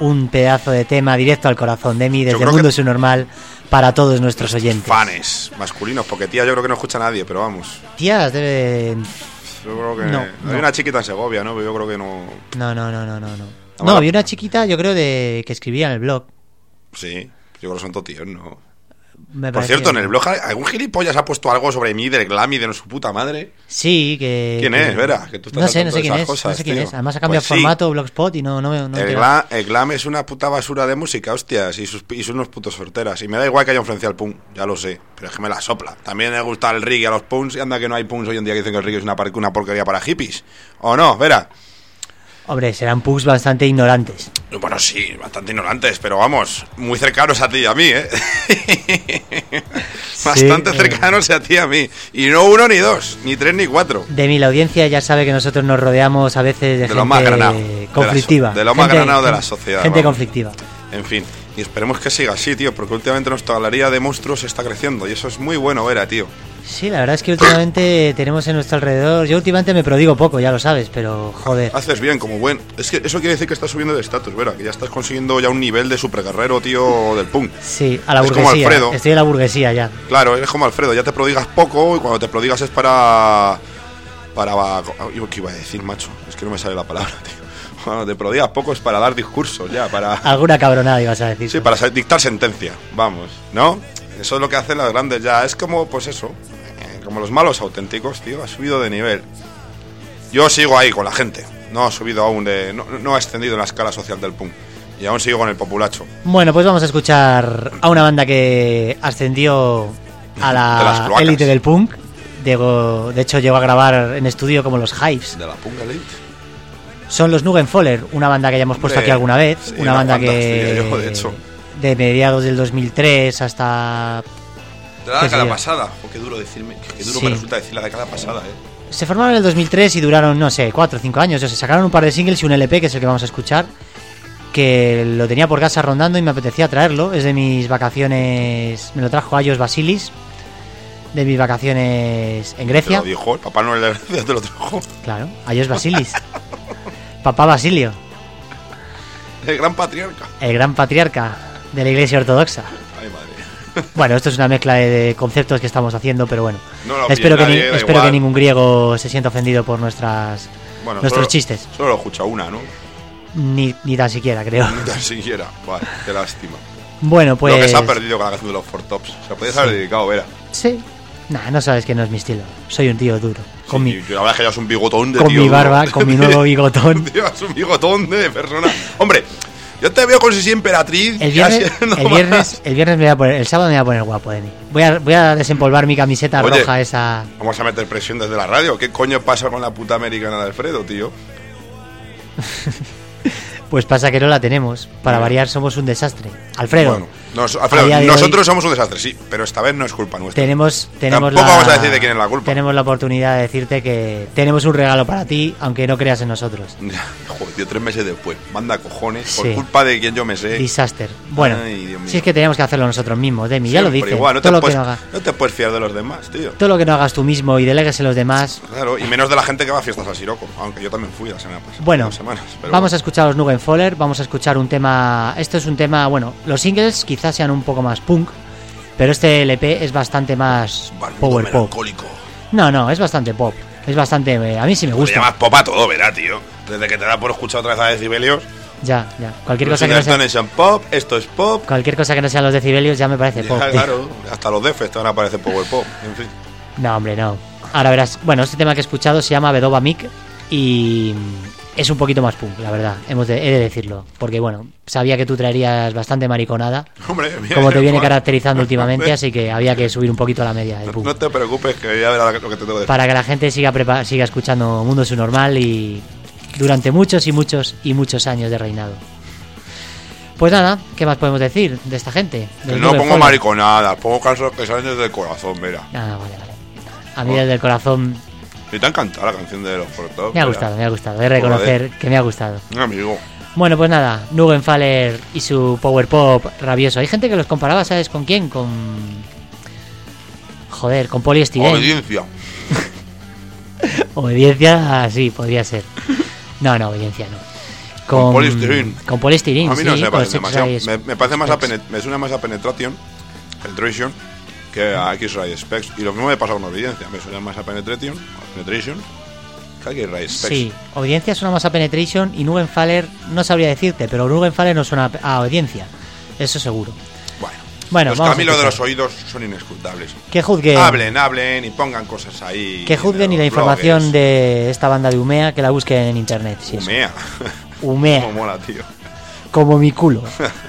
S2: un pedazo de tema directo al corazón de mí, desde
S3: creo
S2: Mundo
S3: que-
S2: Subnormal, para todos nuestros oyentes.
S3: Fanes masculinos, porque tía yo creo que no escucha a nadie, pero vamos.
S2: Tías, debe...
S3: Yo creo que
S2: No,
S3: hay
S2: no.
S3: una chiquita en Segovia, ¿no? Pero yo creo que no.
S2: No.
S3: Ahora-
S2: No, vi una chiquita, yo creo, que escribía en el blog.
S3: Sí, yo creo que son todos tíos, ¿no?
S2: Me
S3: Por
S2: parecía-
S3: cierto, en el blog algún gilipollas ha puesto algo sobre mí, del glam y de su puta madre.
S2: Sí, que...
S3: ¿Quién es, Vera? Que tú estás
S2: No
S3: al
S2: sé
S3: tanto de
S2: quién
S3: esas
S2: es.
S3: cosas,
S2: No sé quién
S3: tío.
S2: es. Además ha cambiado
S3: Pues sí.
S2: formato, Blogspot, y no
S3: El
S2: entero.
S3: glam es una puta basura de música, hostias, y son unos putos sorteras. Y me da igual que haya influenciado el punk, ya lo sé, pero es que me la sopla. También me gusta el reggae a los punks, y anda que no hay punks hoy en día que dicen que el reggae es una porquería para hippies. ¿O no, Vera?
S2: Hombre, serán punks bastante ignorantes.
S3: Bueno, sí, bastante ignorantes, pero vamos, muy cercanos a ti y a mí, ¿eh? Bastante cercanos a ti y a mí. Y no uno ni dos, ni tres ni cuatro.
S2: De mí, la audiencia ya sabe que nosotros nos rodeamos a veces de
S3: De
S2: gente
S3: lo más granado.
S2: conflictiva.
S3: De lo más granado de la sociedad,
S2: Gente
S3: vamos.
S2: conflictiva.
S3: En fin, y esperemos que siga así, tío, porque últimamente nuestra galería de monstruos está creciendo y eso es muy bueno, Vera, tío.
S2: Sí, la verdad es que últimamente tenemos en nuestro alrededor... Yo últimamente me prodigo poco, ya lo sabes, pero joder.
S3: Haces bien, como buen... Es que eso quiere decir que estás subiendo de estatus, Vera, que ya estás consiguiendo ya un nivel de superguerrero, tío, del punk.
S2: Sí, a la
S3: Es como
S2: burguesía.
S3: Alfredo.
S2: Estoy en la burguesía ya.
S3: Claro, eres como Alfredo, ya te prodigas poco y cuando te prodigas es para... ¿Qué iba a decir, macho? Es que no me sale la palabra, tío. Cuando te prodigas poco es para dar discursos, ya, para...
S2: Alguna cabronada ibas a decir.
S3: Sí, para dictar sentencia, vamos, ¿no? Eso es lo que hacen las grandes ya. Es como, pues eso, como los malos auténticos, tío, ha subido de nivel. Yo sigo ahí con la gente. No ha subido aún de... No ha extendido en la escala social del punk. Y aún sigo con el populacho.
S2: Bueno, pues vamos a escuchar a una banda que ascendió a
S3: De las
S2: la
S3: cloacas.
S2: élite del punk. De hecho, llegó a grabar en estudio como los Hives.
S3: De la punk elite.
S2: Son los Nugenfoller, una banda que ya hemos puesto
S3: Hombre,
S2: aquí alguna vez.
S3: sí,
S2: una
S3: una
S2: banda
S3: banda,
S2: que...
S3: diría yo, de hecho.
S2: De mediados del 2003 hasta...
S3: De la
S2: ¿Qué
S3: década
S2: sería?
S3: pasada. Oh, qué duro decirme. Qué duro
S2: Sí.
S3: me resulta decir la década pasada,
S2: Se formaron en el 2003 y duraron, no sé, 4 o 5 años. O sea, sacaron un par de singles y un LP, que es el que vamos a escuchar, que lo tenía por casa rondando y me apetecía traerlo. Es de mis vacaciones... Me lo trajo Ayos Basilis, de mis vacaciones en
S3: Te
S2: Grecia.
S3: lo dijo, el Papá Noel de Grecia te lo trajo.
S2: Claro, Ayos Basilis. Papá Basilio,
S3: El gran patriarca.
S2: el gran patriarca de la Iglesia Ortodoxa.
S3: Ay, madre.
S2: Bueno, esto es una mezcla de conceptos que estamos haciendo, pero bueno.
S3: No lo
S2: Espero
S3: pille
S2: que,
S3: nadie, da
S2: espero
S3: igual.
S2: que ningún griego se sienta ofendido por nuestros
S3: Solo-
S2: chistes.
S3: Solo lo escucha una, ¿no?
S2: Ni tan siquiera, creo.
S3: Ni tan siquiera. Vale, qué lástima.
S2: Bueno, pues...
S3: Lo que se ha perdido con la canción de los Four Tops. Se podías haber dedicado, Vera.
S2: Sí. Nah, no sabes que no es mi estilo. Soy un tío duro. Con,
S3: Sí, la verdad es que llevas un bigotón de
S2: con
S3: tío
S2: mi
S3: duro.
S2: barba, con mi nuevo bigotón.
S3: Llevas un bigotón de persona. Hombre, yo te veo con si emperatriz.
S2: El
S3: ya
S2: viernes,
S3: siendo
S2: el viernes,
S3: más.
S2: el viernes me voy a poner, el sábado me voy a poner guapo de mí. Voy a desempolvar mi camiseta
S3: Oye.
S2: roja esa.
S3: Vamos a meter presión desde la radio. ¿Qué coño pasa con la puta americana de Alfredo, tío?
S2: Pues pasa que no la tenemos. Para variar somos un desastre. Alfredo,
S3: Bueno, Alfredo,
S2: a día de
S3: nosotros
S2: hoy
S3: somos un desastre, sí, pero esta vez no es culpa nuestra.
S2: tenemos
S3: Tampoco
S2: la,
S3: vamos a decir de quién es la culpa.
S2: Tenemos la oportunidad de decirte que tenemos un regalo para ti, aunque no creas en nosotros.
S3: Joder, tío, 3 meses después. Manda cojones. Por
S2: Sí.
S3: culpa de quien yo me sé.
S2: Disaster. Bueno,
S3: Ay, Dios mío.
S2: si es que tenemos que hacerlo nosotros mismos, Demi, ya lo
S3: Siempre
S2: dices.
S3: igual, no
S2: todo,
S3: te
S2: lo
S3: puedes,
S2: que no hagas,
S3: no te puedes fiar de los demás, tío.
S2: todo lo que no hagas tú mismo y delegues en los demás.
S3: Claro, y menos de la gente que va a fiestas al Siroco. Aunque yo también fui la semana pasada.
S2: Bueno,
S3: 2 semanas, pero
S2: vamos a escuchar a los Nugenfoller, vamos a escuchar un tema... Esto es un tema, bueno, los singles quizás sean un poco más punk, pero este LP es bastante más
S3: Barbudo
S2: power pop.
S3: melancólico.
S2: No, es bastante pop. Es bastante... a mí sí me
S3: Te
S2: gusta.
S3: llamas pop a todo, verá, tío. Desde que te da por escuchar otra vez a Decibelios.
S2: Ya. Cualquier
S3: Los
S2: cosa que no sea...
S3: Stones son pop, esto es pop.
S2: Cualquier cosa que no sean los decibelios ya me parece pop.
S3: Ya,
S2: tío.
S3: claro, hasta los defes te van a parecer power pop. En fin.
S2: No, hombre, no. Ahora verás. Bueno, este tema que he escuchado se llama Vedova Mic y es un poquito más punk, la verdad. He de decirlo. Porque, bueno, sabía que tú traerías bastante mariconada,
S3: Hombre, bien,
S2: como te viene
S3: bueno.
S2: caracterizando últimamente, así que había que subir un poquito la media del punk.
S3: No te preocupes, que ya verás lo que te tengo que decir.
S2: Para que la gente siga escuchando Mundo Subnormal y durante muchos y muchos y muchos años de reinado. Pues nada, ¿qué más podemos decir de esta gente?
S3: Que
S2: Del
S3: no pongo
S2: Nugenfoller.
S3: mariconadas, pongo casos que salen desde el corazón, mira.
S2: Ah, vale. A mí desde el corazón
S3: ¿Y te ha encantado la canción de los Four Tops?
S2: me ha
S3: Mira.
S2: gustado. He de reconocer que me ha gustado.
S3: Amigo.
S2: Bueno, pues nada, Nugenfoller y su power pop rabioso. Hay gente que los comparaba, ¿sabes con quién? Con... Joder, con Polyestirene.
S3: Obediencia.
S2: Obediencia, sí, podría ser. No, obediencia no.
S3: Con Polystyrene.
S2: Con Polystyrene,
S3: A mí no
S2: sí,
S3: se me
S2: con
S3: parece
S2: Sex
S3: demasiado.
S2: Ray
S3: Me parece más
S2: Specs.
S3: me suena más a Penetration que a X-Ray Specs. Y lo mismo me pasa con Obediencia. Me suena más a Penetration que a X-Ray Specs.
S2: Sí, Obediencia suena más a Penetration y Nugenthaler no sabría decirte, pero Nugenthaler no suena a Obediencia, eso seguro. Bueno,
S3: los
S2: vamos a
S3: caminos de
S2: empezar.
S3: los oídos son inescrutables.
S2: Que juzguen.
S3: Hablen y pongan cosas ahí.
S2: Que juzguen y la
S3: los
S2: información
S3: blogs.
S2: de esta banda de Umea que la busquen en internet. Si eso.
S3: Umea.
S2: Umea.
S3: Cómo mola, tío.
S2: Como mi culo.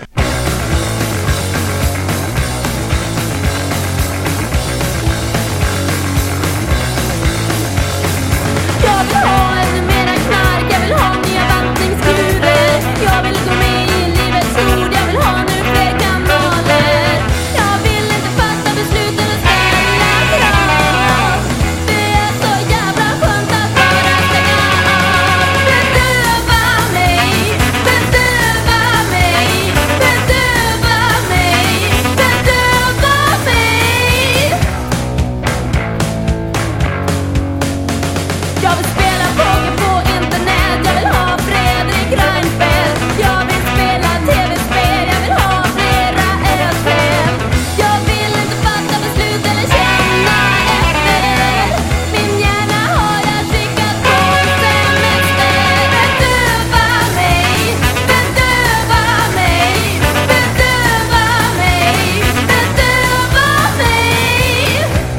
S9: Jag vill ha ännu mera knark, jag vill ha nya bantningskurer. Jag vill gå med i livets ord, jag vill ha nu fler kanaler. Jag vill inte fatta besluten och ställa krav. Det är så jävla skönt att bara stänga av. Bedöva mig, bedöva mig, bedöva mig, bedöva mig. Jag vill spela poker på internet, jag vill ha Fredrik Reinfeldt. Jag vill spela tv-spel, jag vill ha flera ölskäl. Jag vill inte fatta beslut eller känna efter. Min hjärna har jag skickat på semester. Bedöva mig, bedöva mig, bedöva mig, bedöva mig.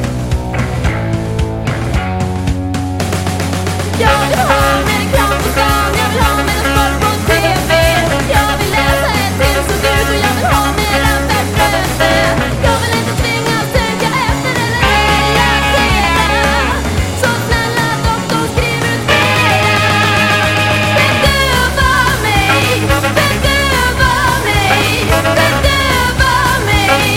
S9: Jag vill ha mer reklam på stan, jag vill ha mer sport på TV. Jag vill läsa ett till så ut och jag vill ha mera världsmöte. Jag vill inte tvingas tänka efter eller relatera. Så snälla doktor, skriv ut mera. Bedöva mig, bedöva mig, bedöva mig,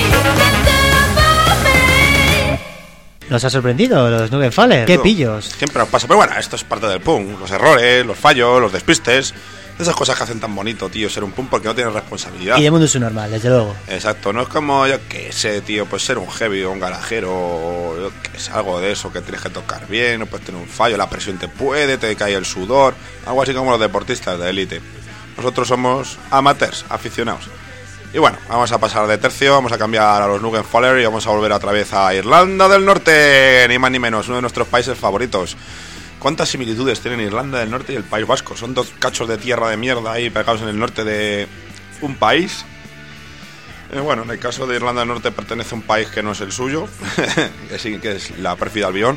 S9: bedöva mig.
S2: Nos ha sorprendido los Nugenthaler. Qué pillos.
S3: Siempre nos pasa. Pero bueno, esto es parte del punk. Los errores, los fallos, los despistes. Esas cosas que hacen tan bonito, tío, ser un punk porque no tienes responsabilidad.
S2: Y de mundo subnormal, desde luego.
S3: Exacto, no es como, yo qué sé, tío, pues ser un heavy o un garajero o yo qué sé, algo de eso que tienes que tocar bien, no puedes tener un fallo, la presión te cae el sudor, algo así como los deportistas de élite. Nosotros somos amateurs, aficionados. Y bueno, vamos a pasar de tercio, vamos a cambiar a los Nugenthaler y vamos a volver otra vez a Irlanda del Norte, ni más ni menos, uno de nuestros países favoritos. ¿Cuántas similitudes tienen Irlanda del Norte y el País Vasco? Son dos cachos de tierra de mierda ahí pegados en el norte de un país. Bueno, en el caso de Irlanda del Norte pertenece a un país que no es el suyo, que sí, que es la pérfida Albión.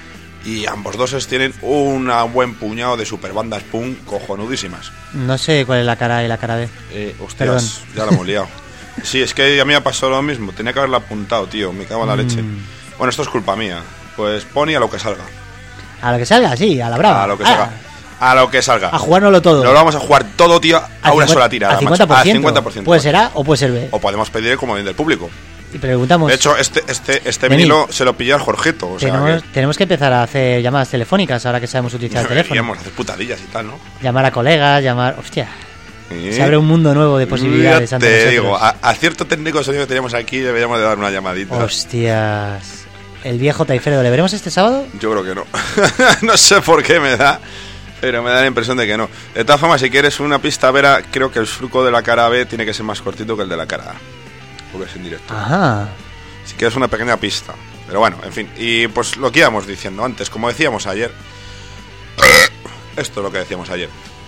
S3: Y ambos doses tienen un buen puñado de superbandas punk cojonudísimas.
S2: No sé cuál es la cara A y la cara B.
S3: Hostias,
S2: Perdón.
S3: ya la hemos liado. Sí, es que a mí me ha pasado lo mismo. Tenía que haberla apuntado, tío. Me cago en la leche. Bueno, esto es culpa mía. Pues pony a lo que salga.
S2: A lo que salga, sí, a la brava.
S3: A lo que salga. A lo que salga.
S2: A jugárnoslo todo.
S3: Nos lo vamos a jugar todo, tío, a una sola tirada.
S2: Al 50%.
S3: macho. Al 50%.
S2: Puede ser A o puede ser B.
S3: O podemos pedir el comodín del público.
S2: Y preguntamos.
S3: De hecho, este
S2: Vení.
S3: vinilo se lo pilló al Jorgito. O sea
S2: tenemos que empezar a hacer llamadas telefónicas ahora que sabemos utilizar el teléfono.
S3: deberíamos hacer putadillas y tal, ¿no?
S2: Llamar a colegas, llamar. Hostia.
S3: Sí.
S2: Se abre un mundo nuevo de posibilidades
S3: Ya
S2: ante
S3: te
S2: nosotros.
S3: digo, a cierto técnico de sonido que teníamos aquí deberíamos de dar una llamadita.
S2: Hostias. El viejo Taifero, ¿le veremos este sábado?
S3: Yo creo que no. No sé por qué me da, pero me da la impresión de que no. De todas formas, si quieres una pista vera, creo que el surco de la cara B tiene que ser más cortito que el de la cara A, porque es en directo.
S2: Ajá.
S3: Si quieres una pequeña pista. Pero bueno, en fin. Y pues lo que íbamos diciendo antes, como decíamos ayer. Esto es lo que decíamos ayer.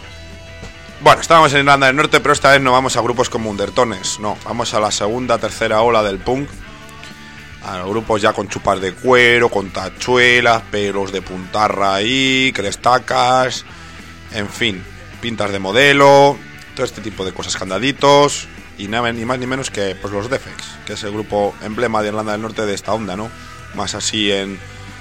S3: Bueno, estábamos en Irlanda del Norte, pero esta vez no vamos a grupos como Undertones, no. Vamos a la segunda, tercera ola del punk. A los grupos ya con chupas de cuero, con tachuelas, pelos de puntarra ahí, crestacas, en fin, pintas de modelo, todo este tipo de cosas, candaditos, y nada, ni más ni menos que pues los Defects, que es el grupo emblema de Irlanda del Norte de esta onda, ¿no? Más así en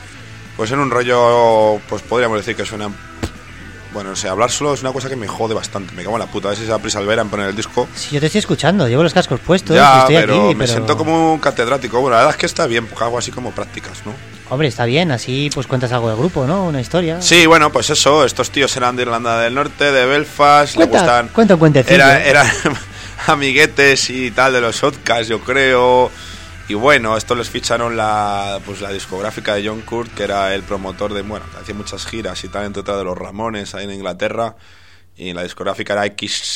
S3: un rollo, pues podríamos decir que suena, bueno, no sé, hablar solo es una cosa que me jode bastante, me cago en la puta, a ver si se da prisa Alvera en poner el disco.
S2: Si yo te estoy escuchando, llevo los cascos puestos
S3: Ya,
S2: y estoy
S3: pero
S2: aquí,
S3: me siento como un catedrático. Bueno, la verdad es que está bien, porque hago así como prácticas, ¿no?
S2: Hombre, está bien, así pues cuentas algo del grupo, ¿no? Una historia.
S3: Sí, bueno, pues eso, estos tíos eran de Irlanda del Norte, de Belfast, le gustan...
S2: Cuenta un cuentecillo.
S3: Eran amiguetes y tal de los Outcasts, yo creo. Y bueno, esto les ficharon la discográfica de John Curt, que era el promotor de, bueno, que hacía muchas giras y tal, entre otras de los Ramones ahí en Inglaterra. y la discográfica era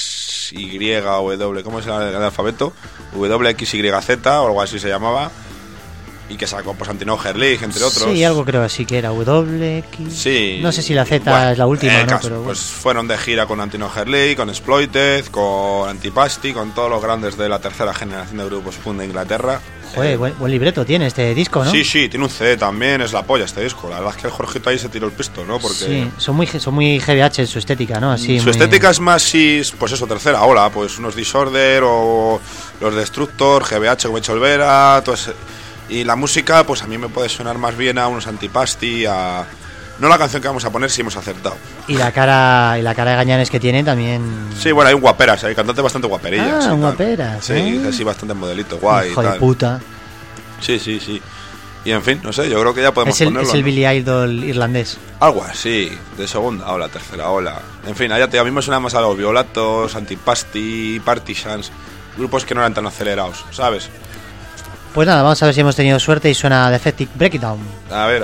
S3: XYW, ¿cómo es el alfabeto? WXYZ o algo así se llamaba, y que sacó pues Anti-Nowhere League, entre otros.
S2: Sí, algo creo así que era WX.
S3: Sí.
S2: No sé si la Z es la última, ¿no?
S3: Caso,
S2: Pero
S3: pues fueron de gira con Anti-Nowhere League, con Exploited, con Antipasti, con todos los grandes de la tercera generación de grupos punk de Inglaterra.
S2: Joder, buen libreto tiene este disco, ¿no?
S3: Sí, tiene un CD también, es la polla este disco. La verdad es que el Jorgito ahí se tiró el pisto, ¿no? Porque
S2: sí, son muy GBH en su estética, ¿no? Así,
S3: su estética es más, sí, pues eso, tercera ola, pues unos Disorder o los Destructor, GBH como he hecho Olvera, todo ese. Y la música, pues a mí me puede sonar más bien a unos Antipasti, a... No la canción que vamos a poner si hemos acertado.
S2: Y la cara de gañanes que tiene también...
S3: Sí, bueno, hay un guaperas, hay cantantes bastante guaperillas.
S2: Ah, un guaperas.
S3: Sí, así bastante modelito, guay.
S2: Hijo
S3: y tal.
S2: de puta.
S3: Sí. Y en fin, no sé, yo creo que ya podemos ponerlo.
S2: Es el
S3: ¿no?
S2: Billy Idol irlandés.
S3: Algo así, de segunda ola, tercera ola. En fin, a mí me suena más a los Violatos, Antipasti, Partisans, grupos que no eran tan acelerados, ¿sabes?
S2: Pues nada, vamos a ver si hemos tenido suerte y suena Defective Breakdown.
S3: A ver.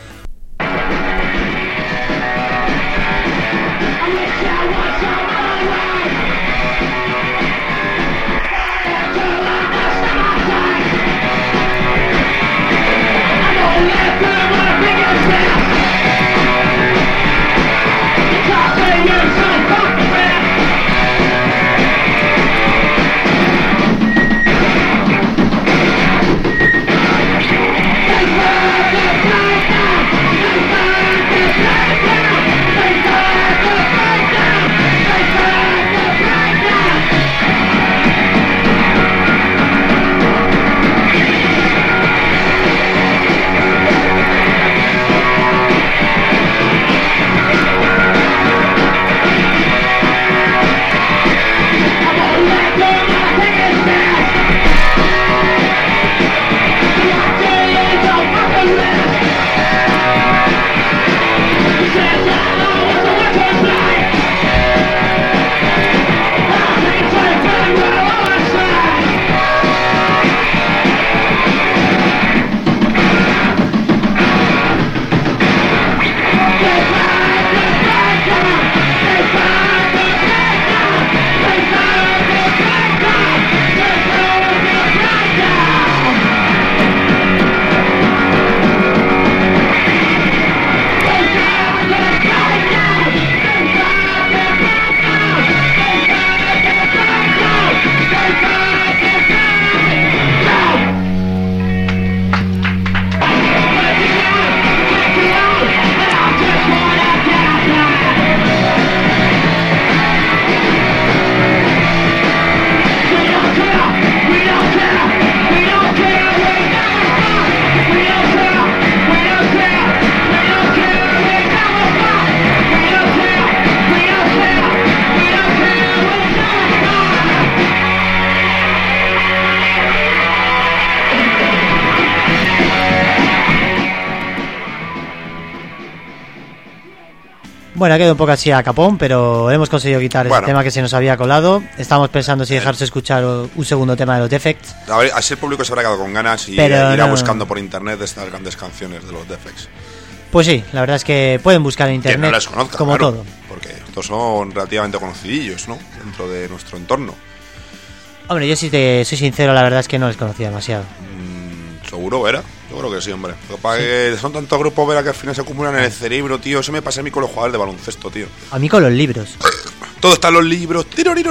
S2: Bueno, ha quedado un poco así a capón, pero hemos conseguido quitar ese tema que se nos había colado. Estábamos pensando si dejarse escuchar un segundo tema de los Defects.
S3: A ver, así el público se habrá quedado con ganas y irá buscando por internet estas grandes canciones de los Defects.
S2: Pues sí, la verdad es que pueden buscar en internet,
S3: que no las conozca,
S2: como
S3: claro,
S2: todo.
S3: Porque estos son relativamente conocidillos, ¿no? Dentro de nuestro entorno.
S2: Hombre, yo si te soy sincero, la verdad es que no les conocía demasiado.
S3: ¿Seguro, Vera? Yo creo que sí, hombre. Para que son tantos grupos, Vera, que al final se acumulan en el cerebro, tío. Eso me pasa a mí con los jugadores de baloncesto, tío.
S2: A mí con los libros.
S3: Todo está en los libros.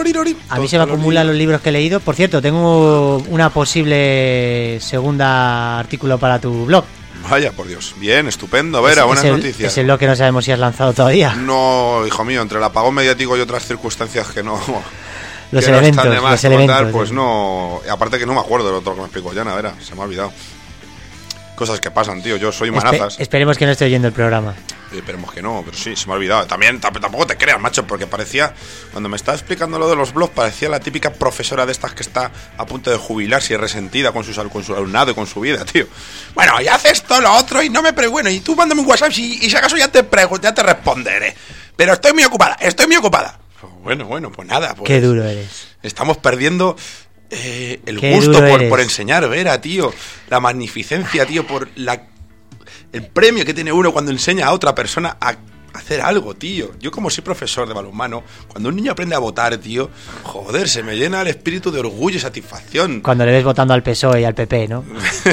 S2: A mí se me acumulan los libros que he leído. Por cierto, tengo una posible segunda artículo para tu blog.
S3: Vaya, por Dios. Bien, estupendo, Vera, buenas noticias.
S2: Es el blog que no sabemos si has lanzado todavía.
S3: No, hijo mío, entre el apagón mediático y otras circunstancias que no...
S2: Los
S3: que
S2: elementos,
S3: no están de más
S2: los elementos.
S3: contar, pues no... Aparte que no me acuerdo del otro que me explicó Yana, Vera, se me ha olvidado. Cosas que pasan, tío, yo soy manazas.
S2: Esperemos que no esté oyendo el programa.
S3: Esperemos que no, pero sí, se me ha olvidado. También tampoco te creas, macho, porque parecía, cuando me estaba explicando lo de los blogs, parecía la típica profesora de estas que está a punto de jubilarse y resentida con su alumnado y con su vida, tío. Bueno, y haces esto, lo otro, y no me bueno, y tú mándame un WhatsApp y si acaso ya te responderé. Pero estoy muy ocupada. Bueno, pues nada. Pues,
S2: qué duro eres.
S3: Estamos perdiendo... el gusto por enseñar, Vera, tío. La magnificencia, tío, por el premio que tiene uno cuando enseña a otra persona a hacer algo, tío. Yo como soy profesor de balonmano, cuando un niño aprende a votar, tío, joder, se me llena el espíritu de orgullo y satisfacción.
S2: Cuando le ves votando al PSOE y al PP, ¿no?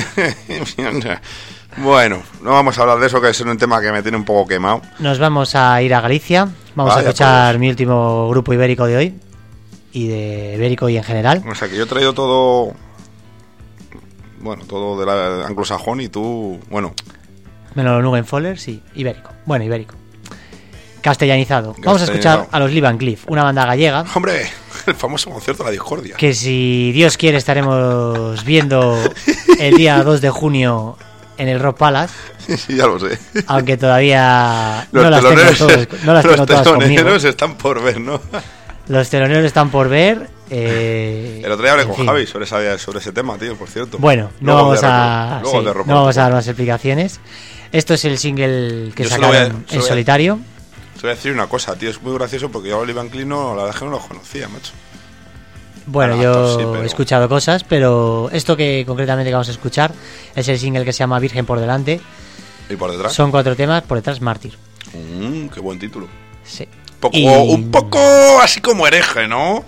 S3: Bueno, no vamos a hablar de eso, que es un tema que me tiene un poco quemado.
S2: Nos vamos a ir a Galicia. Vamos a escuchar mi último grupo ibérico de hoy. Y de ibérico y en general.
S3: O sea, que yo he traído todo... Bueno, todo de la anglosajón y tú... Bueno...
S2: Menos los Nugenfoller, sí, ibérico. Bueno, ibérico. Castellanizado. Vamos a escuchar a los Lee Van Cleef, una banda gallega.
S3: ¡Hombre! El famoso concierto de la discordia.
S2: Que si Dios quiere estaremos viendo el día 2 de junio en el Rock Palace.
S3: Sí, ya lo sé.
S2: Aunque todavía no las tengo todas conmigo.
S3: Los teloneros están por ver, ¿no?
S2: Los teloneros están por ver.
S3: El otro día hablé con Javi sobre ese tema, tío, por cierto.
S2: Bueno, no vamos a dar más explicaciones. Esto es el single que sacaron en solitario.
S3: Te voy a decir una cosa, tío, es muy gracioso porque yo a Lee Van Cleef la verdad es que no los conocía, macho.
S2: Bueno, yo he escuchado cosas, pero esto que concretamente vamos a escuchar es el single que se llama Virgen por delante.
S3: ¿Y por detrás?
S2: Son 4 temas, por detrás Mártir.
S3: Qué buen título.
S2: Sí.
S3: Un poco así como hereje, ¿no?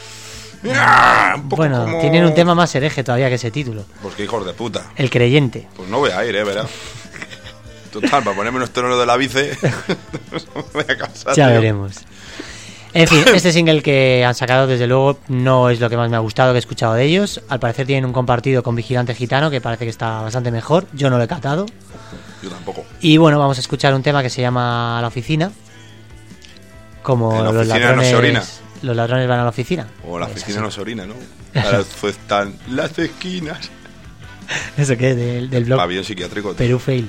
S2: Bueno, como... tienen un tema más hereje todavía que ese título.
S3: Pues qué hijos de puta.
S2: El creyente.
S3: Pues no voy a ir, verás. Total, para ponerme unos teloneros de la bice voy a cansar.
S2: Ya veremos. En fin, este single que han sacado desde luego no es lo que más me ha gustado que he escuchado de ellos. Al parecer tienen un compartido con Vigilante Gitano que parece que está bastante mejor. Yo no lo he catado.
S3: Yo tampoco.
S2: Y bueno, vamos a escuchar un tema que se llama La Oficina. Como los ladrones
S3: no se orina.
S2: Los ladrones van a la oficina.
S3: O la oficina no se orina, ¿no? Ahora están las esquinas.
S2: ¿Eso qué? Del blog
S3: Pabellón psiquiátrico.
S2: Perú Fail.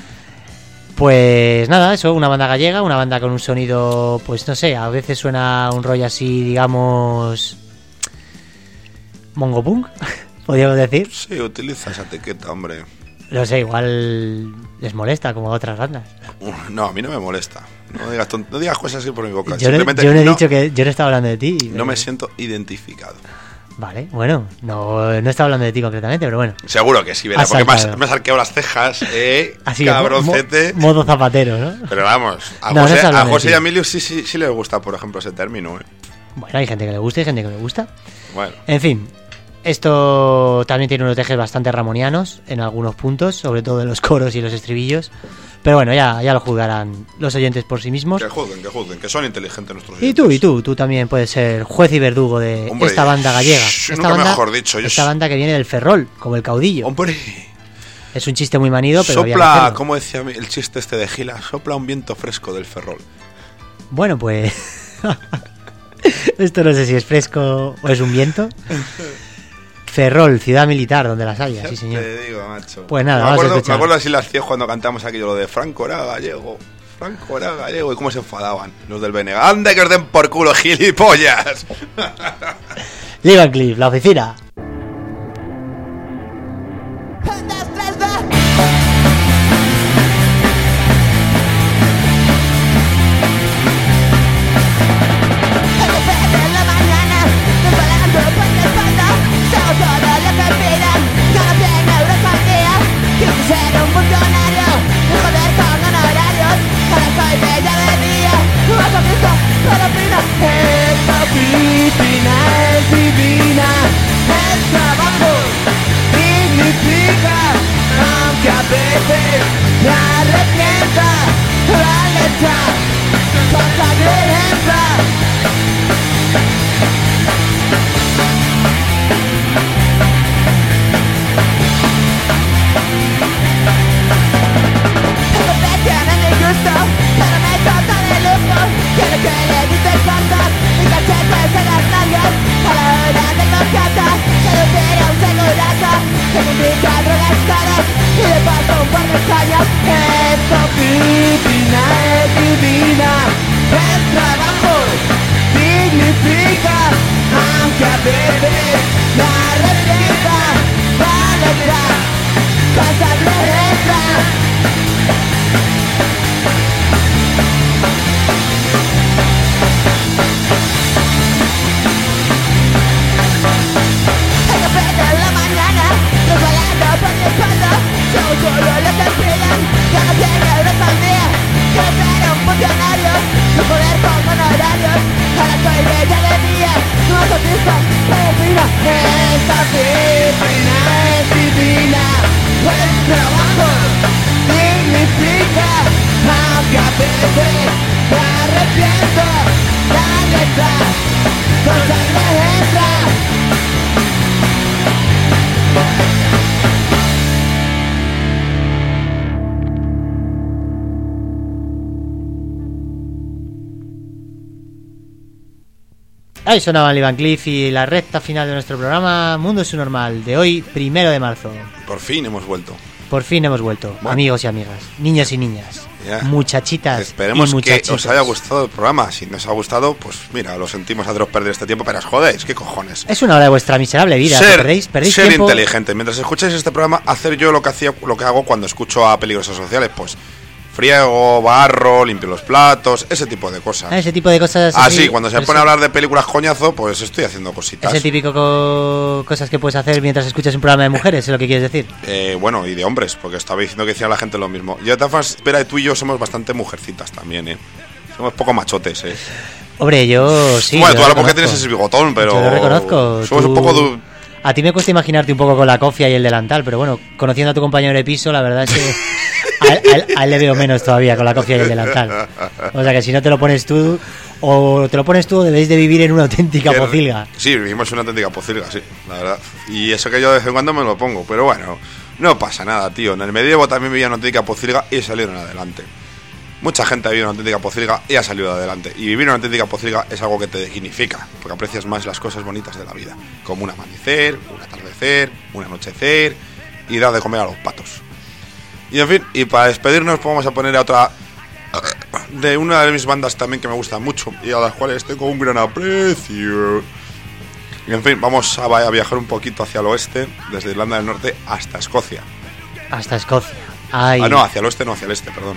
S2: Pues nada, eso, una banda gallega, una banda con un sonido, pues no sé, a veces suena un rollo así, digamos, mongo punk, podríamos decir.
S3: Sí, utiliza esa etiqueta, hombre.
S2: No sé, igual les molesta como a otras bandas.
S3: No, a mí no me molesta. No digas cosas así por mi boca.
S2: Yo no he dicho que yo no estaba hablando de ti.
S3: No me siento identificado.
S2: Vale, bueno, no estaba hablando de ti concretamente, pero bueno.
S3: Seguro que sí, verá, porque me has arqueado las cejas,
S2: así,
S3: cabroncete.
S2: Modo zapatero, ¿no?
S3: Pero vamos, a José y a Emilio sí les gusta, por ejemplo, ese término,
S2: Bueno, hay gente que le gusta y gente que no le gusta.
S3: Bueno.
S2: En fin, esto también tiene unos ejes bastante ramonianos en algunos puntos, sobre todo en los coros y los estribillos. Pero bueno, ya lo juzgarán los oyentes por sí mismos.
S3: Que juzguen, que son inteligentes nuestros oyentes.
S2: Y tú también puedes ser juez y verdugo de esta banda gallega.
S3: Mejor dicho.
S2: Esta banda que viene del Ferrol, como el caudillo.
S3: Hombre.
S2: Es un chiste muy manido, pero
S3: sopla, como decía el chiste este de Gila, sopla un viento fresco del Ferrol.
S2: Bueno, pues... esto no sé si es fresco o es un viento. Ferrol, ciudad militar, donde las haya, sí señor.
S3: Te digo, macho.
S2: Pues nada, vamos a escuchar.
S3: Me acuerdo así las tías cuando cantamos aquello, lo de Franco era gallego, y cómo se enfadaban los del BNG. ¡Anda que os den por culo, gilipollas!
S2: Lee Van Cleef, La Oficina.
S4: significa, aunque a veces me arrepiento, la letra con sangre entra.
S2: Ahí sonaban Lee Van Cleef y la recta final de nuestro programa Mundo es un Normal de hoy, 1 de marzo.
S3: Por fin hemos vuelto.
S2: Por fin hemos vuelto,
S3: Bueno.
S2: amigos y amigas, niños y niñas,
S3: Ya.
S2: muchachitas
S3: Esperemos
S2: y
S3: que
S2: muchachitos.
S3: os haya gustado el programa. Si no os ha gustado, pues mira, lo sentimos haceros perder este tiempo, pero os jodéis, ¿qué cojones?
S2: Es una hora de vuestra miserable vida,
S3: Ser,
S2: perdéis
S3: ser
S2: tiempo.
S3: inteligente. Mientras escucháis este programa, hacer yo lo que hago cuando escucho a Peligrosos Sociales, pues friego, barro, limpio los platos, ese tipo de cosas.
S2: Ese tipo de cosas
S3: Así, cuando se
S2: pero
S3: pone a
S2: eso-
S3: hablar de películas coñazo, pues estoy haciendo cositas.
S2: Ese típico cosas que puedes hacer mientras escuchas un programa de mujeres, es lo que quieres decir.
S3: Bueno, y de hombres, porque estaba diciendo que decía la gente lo mismo. Y de todas formas, espera, tú y yo somos bastante mujercitas también, ¿eh? Somos poco machotes, ¿eh?
S2: Hombre, yo sí.
S3: bueno,
S2: yo
S3: tú a lo
S2: reconozco.
S3: mejor tienes ese bigotón, pero...
S2: Yo lo reconozco.
S3: Somos un
S2: tú-
S3: poco...
S2: A ti me cuesta imaginarte un poco con la cofia y el delantal, pero bueno, conociendo a tu compañero de piso, la verdad es que a él le veo menos todavía con la cofia y el delantal. O sea que si no te lo pones tú, o te lo pones tú, debéis de vivir en una auténtica pocilga.
S3: Sí, vivimos en una auténtica pocilga, sí, la verdad. Y eso que yo de vez en cuando me lo pongo, pero bueno, no pasa nada, tío. En el medievo también vivía una auténtica pocilga y salieron adelante. Mucha gente ha vivido una auténtica pocilga y ha salido adelante. Y vivir una auténtica pocilga es algo que te dignifica, porque aprecias más las cosas bonitas de la vida, como un amanecer, un atardecer, un anochecer y dar de comer a los patos. Y en fin, y para despedirnos pues vamos a poner a otra de una de mis bandas también que me gusta mucho y a las cuales tengo un gran aprecio. Y en fin, vamos a viajar un poquito hacia el oeste, desde Irlanda del Norte hasta Escocia.
S2: Hasta Escocia. Ay,
S3: Ah, no, hacia el oeste, no, hacia el este, perdón.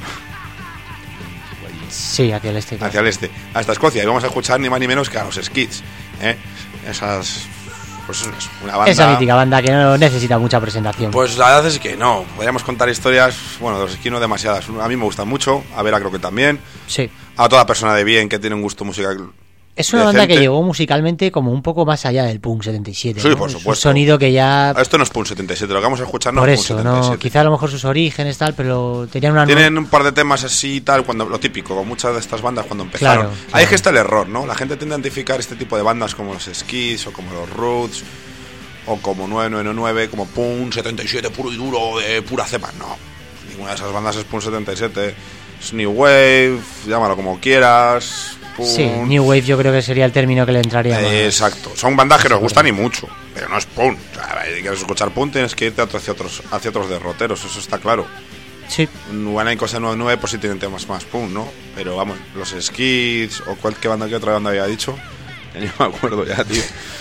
S2: sí, hacia el este.
S3: Hacia el este, hasta Escocia. Y vamos a escuchar ni más ni menos que a los Skids, ¿eh? Esas... Pues es una banda...
S2: Esa mítica banda que no necesita mucha presentación.
S3: Pues la verdad es que no. Podríamos contar historias, bueno, de los Skids no demasiadas. A mí me gustan mucho, a Vera creo que también.
S2: Sí.
S3: A toda persona de bien que tiene un gusto musical.
S2: Es una banda que
S3: decente.
S2: llegó musicalmente como un poco más allá del punk 77.
S3: Sí,
S2: ¿no?
S3: por
S2: Es un
S3: supuesto.
S2: sonido que ya...
S3: Esto no es Punk 77, lo que vamos a escuchar no
S2: Por
S3: es Punk
S2: eso,
S3: 77.
S2: no, quizá a lo mejor sus orígenes tal, pero tenían una...
S3: Tienen un par de temas así y tal, cuando lo típico, con muchas de estas bandas cuando empezaron.
S2: Claro,
S3: Ahí
S2: claro.
S3: es que está el error, ¿no? La gente tiende a identificar este tipo de bandas como los Skids o como los Roots o como 9999, como Punk 77 puro y duro, de pura cepa. No, ninguna de esas bandas es Punk 77. Es New Wave, llámalo como quieras. Punk.
S2: Sí, New Wave yo creo que sería el término que le entraría más.
S3: Exacto, son bandas que nos gustan y mucho, pero no es punk. O sea, si quieres escuchar punk tienes que irte hacia otros derroteros, eso está claro.
S2: Sí.
S3: Buena y cosa 99 pues sí tienen temas más punk, ¿no? Pero vamos, los Skids o qué otra banda había dicho, ya ni me acuerdo ya, tío.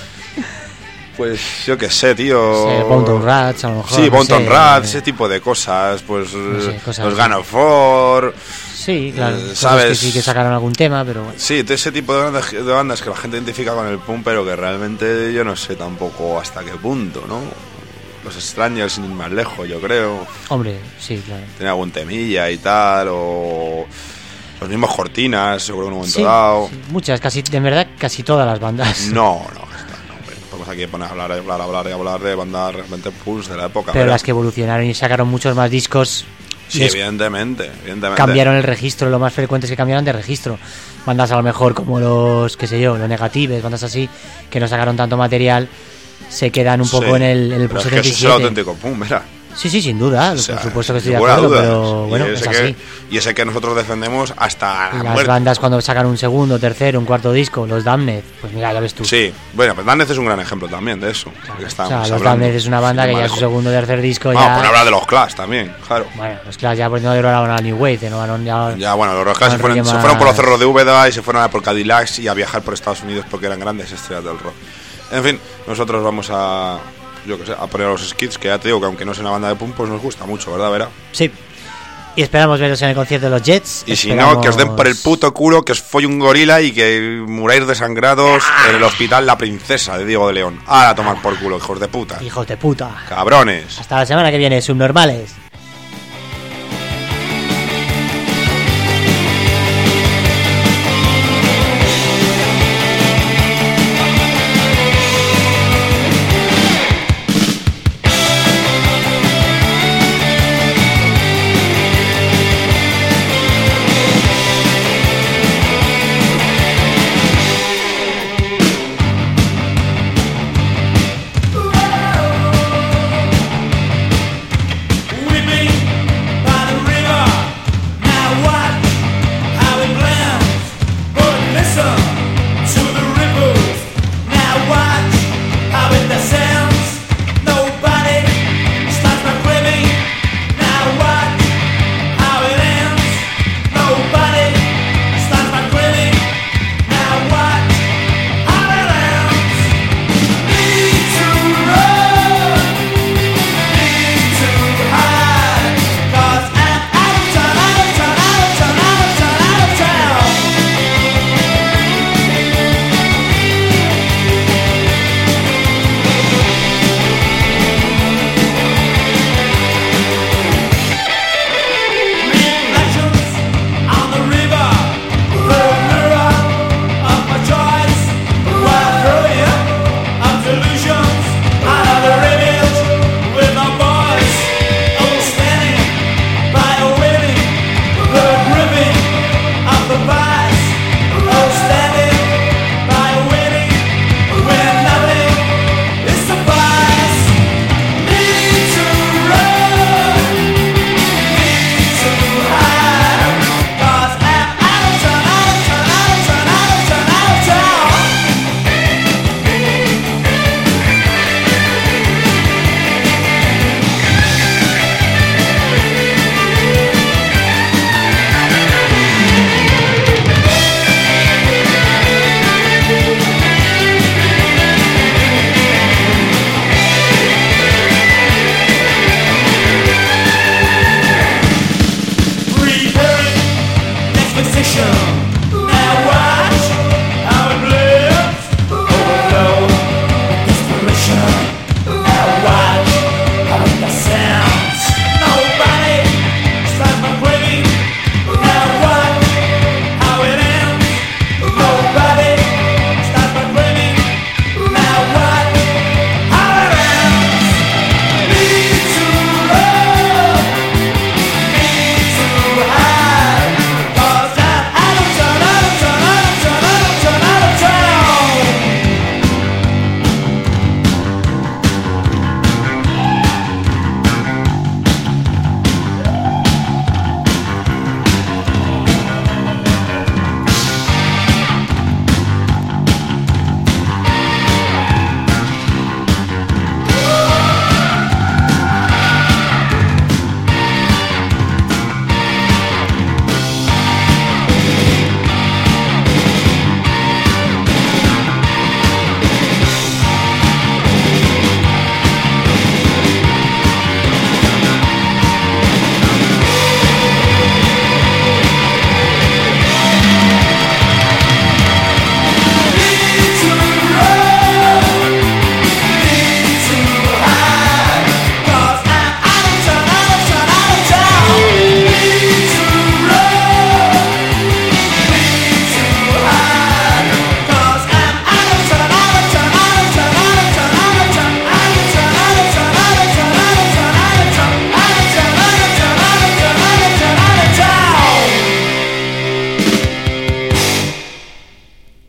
S3: Pues yo qué sé, tío.
S2: Sí, Bounton Rats, a lo mejor.
S3: Sí,
S2: no
S3: Bounton
S2: sé.
S3: Rats, ese tipo de cosas, pues
S2: sé, cosas
S3: los
S2: así.
S3: Gun of War.
S2: Sí, claro. cosas
S3: ¿sabes?
S2: que sí que sacaron algún tema, pero bueno.
S3: Sí, de ese tipo de bandas que la gente identifica con el punk, pero que realmente yo no sé tampoco hasta qué punto, ¿no? Los Strangers, sin ir más lejos, yo creo.
S2: Hombre, sí, claro.
S3: Tiene algún temilla y tal, o los mismos Cortinas, yo creo, en un momento
S2: Sí,
S3: dado.
S2: sí, muchas, en verdad, casi todas las bandas.
S3: No, hombre, vamos aquí a poner a hablar de bandas realmente punks de la época.
S2: Pero las que evolucionaron y sacaron muchos más discos.
S3: Sí,
S2: les
S3: evidentemente.
S2: cambiaron el registro, lo más frecuente es que cambiaron de registro. Bandas a lo mejor como los, qué sé yo, los Negatives, bandas así, que no sacaron tanto material, se quedan un poco
S3: Sí,
S2: en el
S3: pero es que
S2: 77.
S3: eso es el auténtico punk, mira.
S2: Sí, sí, sin duda,
S3: O sea,
S2: por supuesto que estoy de
S3: sin ninguna
S2: acuerdo,
S3: duda.
S2: pero bueno,
S3: y
S2: es
S3: ese
S2: así.
S3: y ese que nosotros defendemos hasta la
S2: Las
S3: muerte.
S2: bandas cuando sacan un segundo, tercero, un cuarto disco, los Damned, pues mira, ya ves tú.
S3: Sí, bueno, pues Damned es un gran ejemplo también de eso. Que
S2: O
S3: estábamos
S2: sea, los
S3: hablando.
S2: Damned es una banda
S3: Sin
S2: que ya
S3: más
S2: su
S3: lejos.
S2: segundo, tercer disco
S3: Vamos a
S2: ya...
S3: hablar de los Clash también, claro.
S2: Bueno, los Clash ya no duraron a New Wave, no van ya...
S3: Ya, bueno, los Clash se fueron por los cerros de Úbeda y se fueron a por Cadillacs y a viajar por Estados Unidos porque eran grandes estrellas del rock. En fin, nosotros vamos a, yo qué sé, a poner a los Skids, que ya te digo que aunque no sea una banda de punk, pues nos gusta mucho, ¿verdad, Vera?
S2: Sí. Y esperamos veros en el concierto de los Jets.
S3: Y si no, que os den por el puto culo, que os folle un gorila y que muráis desangrados en el hospital La Princesa de Diego de León. A tomar por culo, hijos de puta.
S2: Hijos de puta.
S3: Cabrones.
S2: Hasta la semana que viene, subnormales.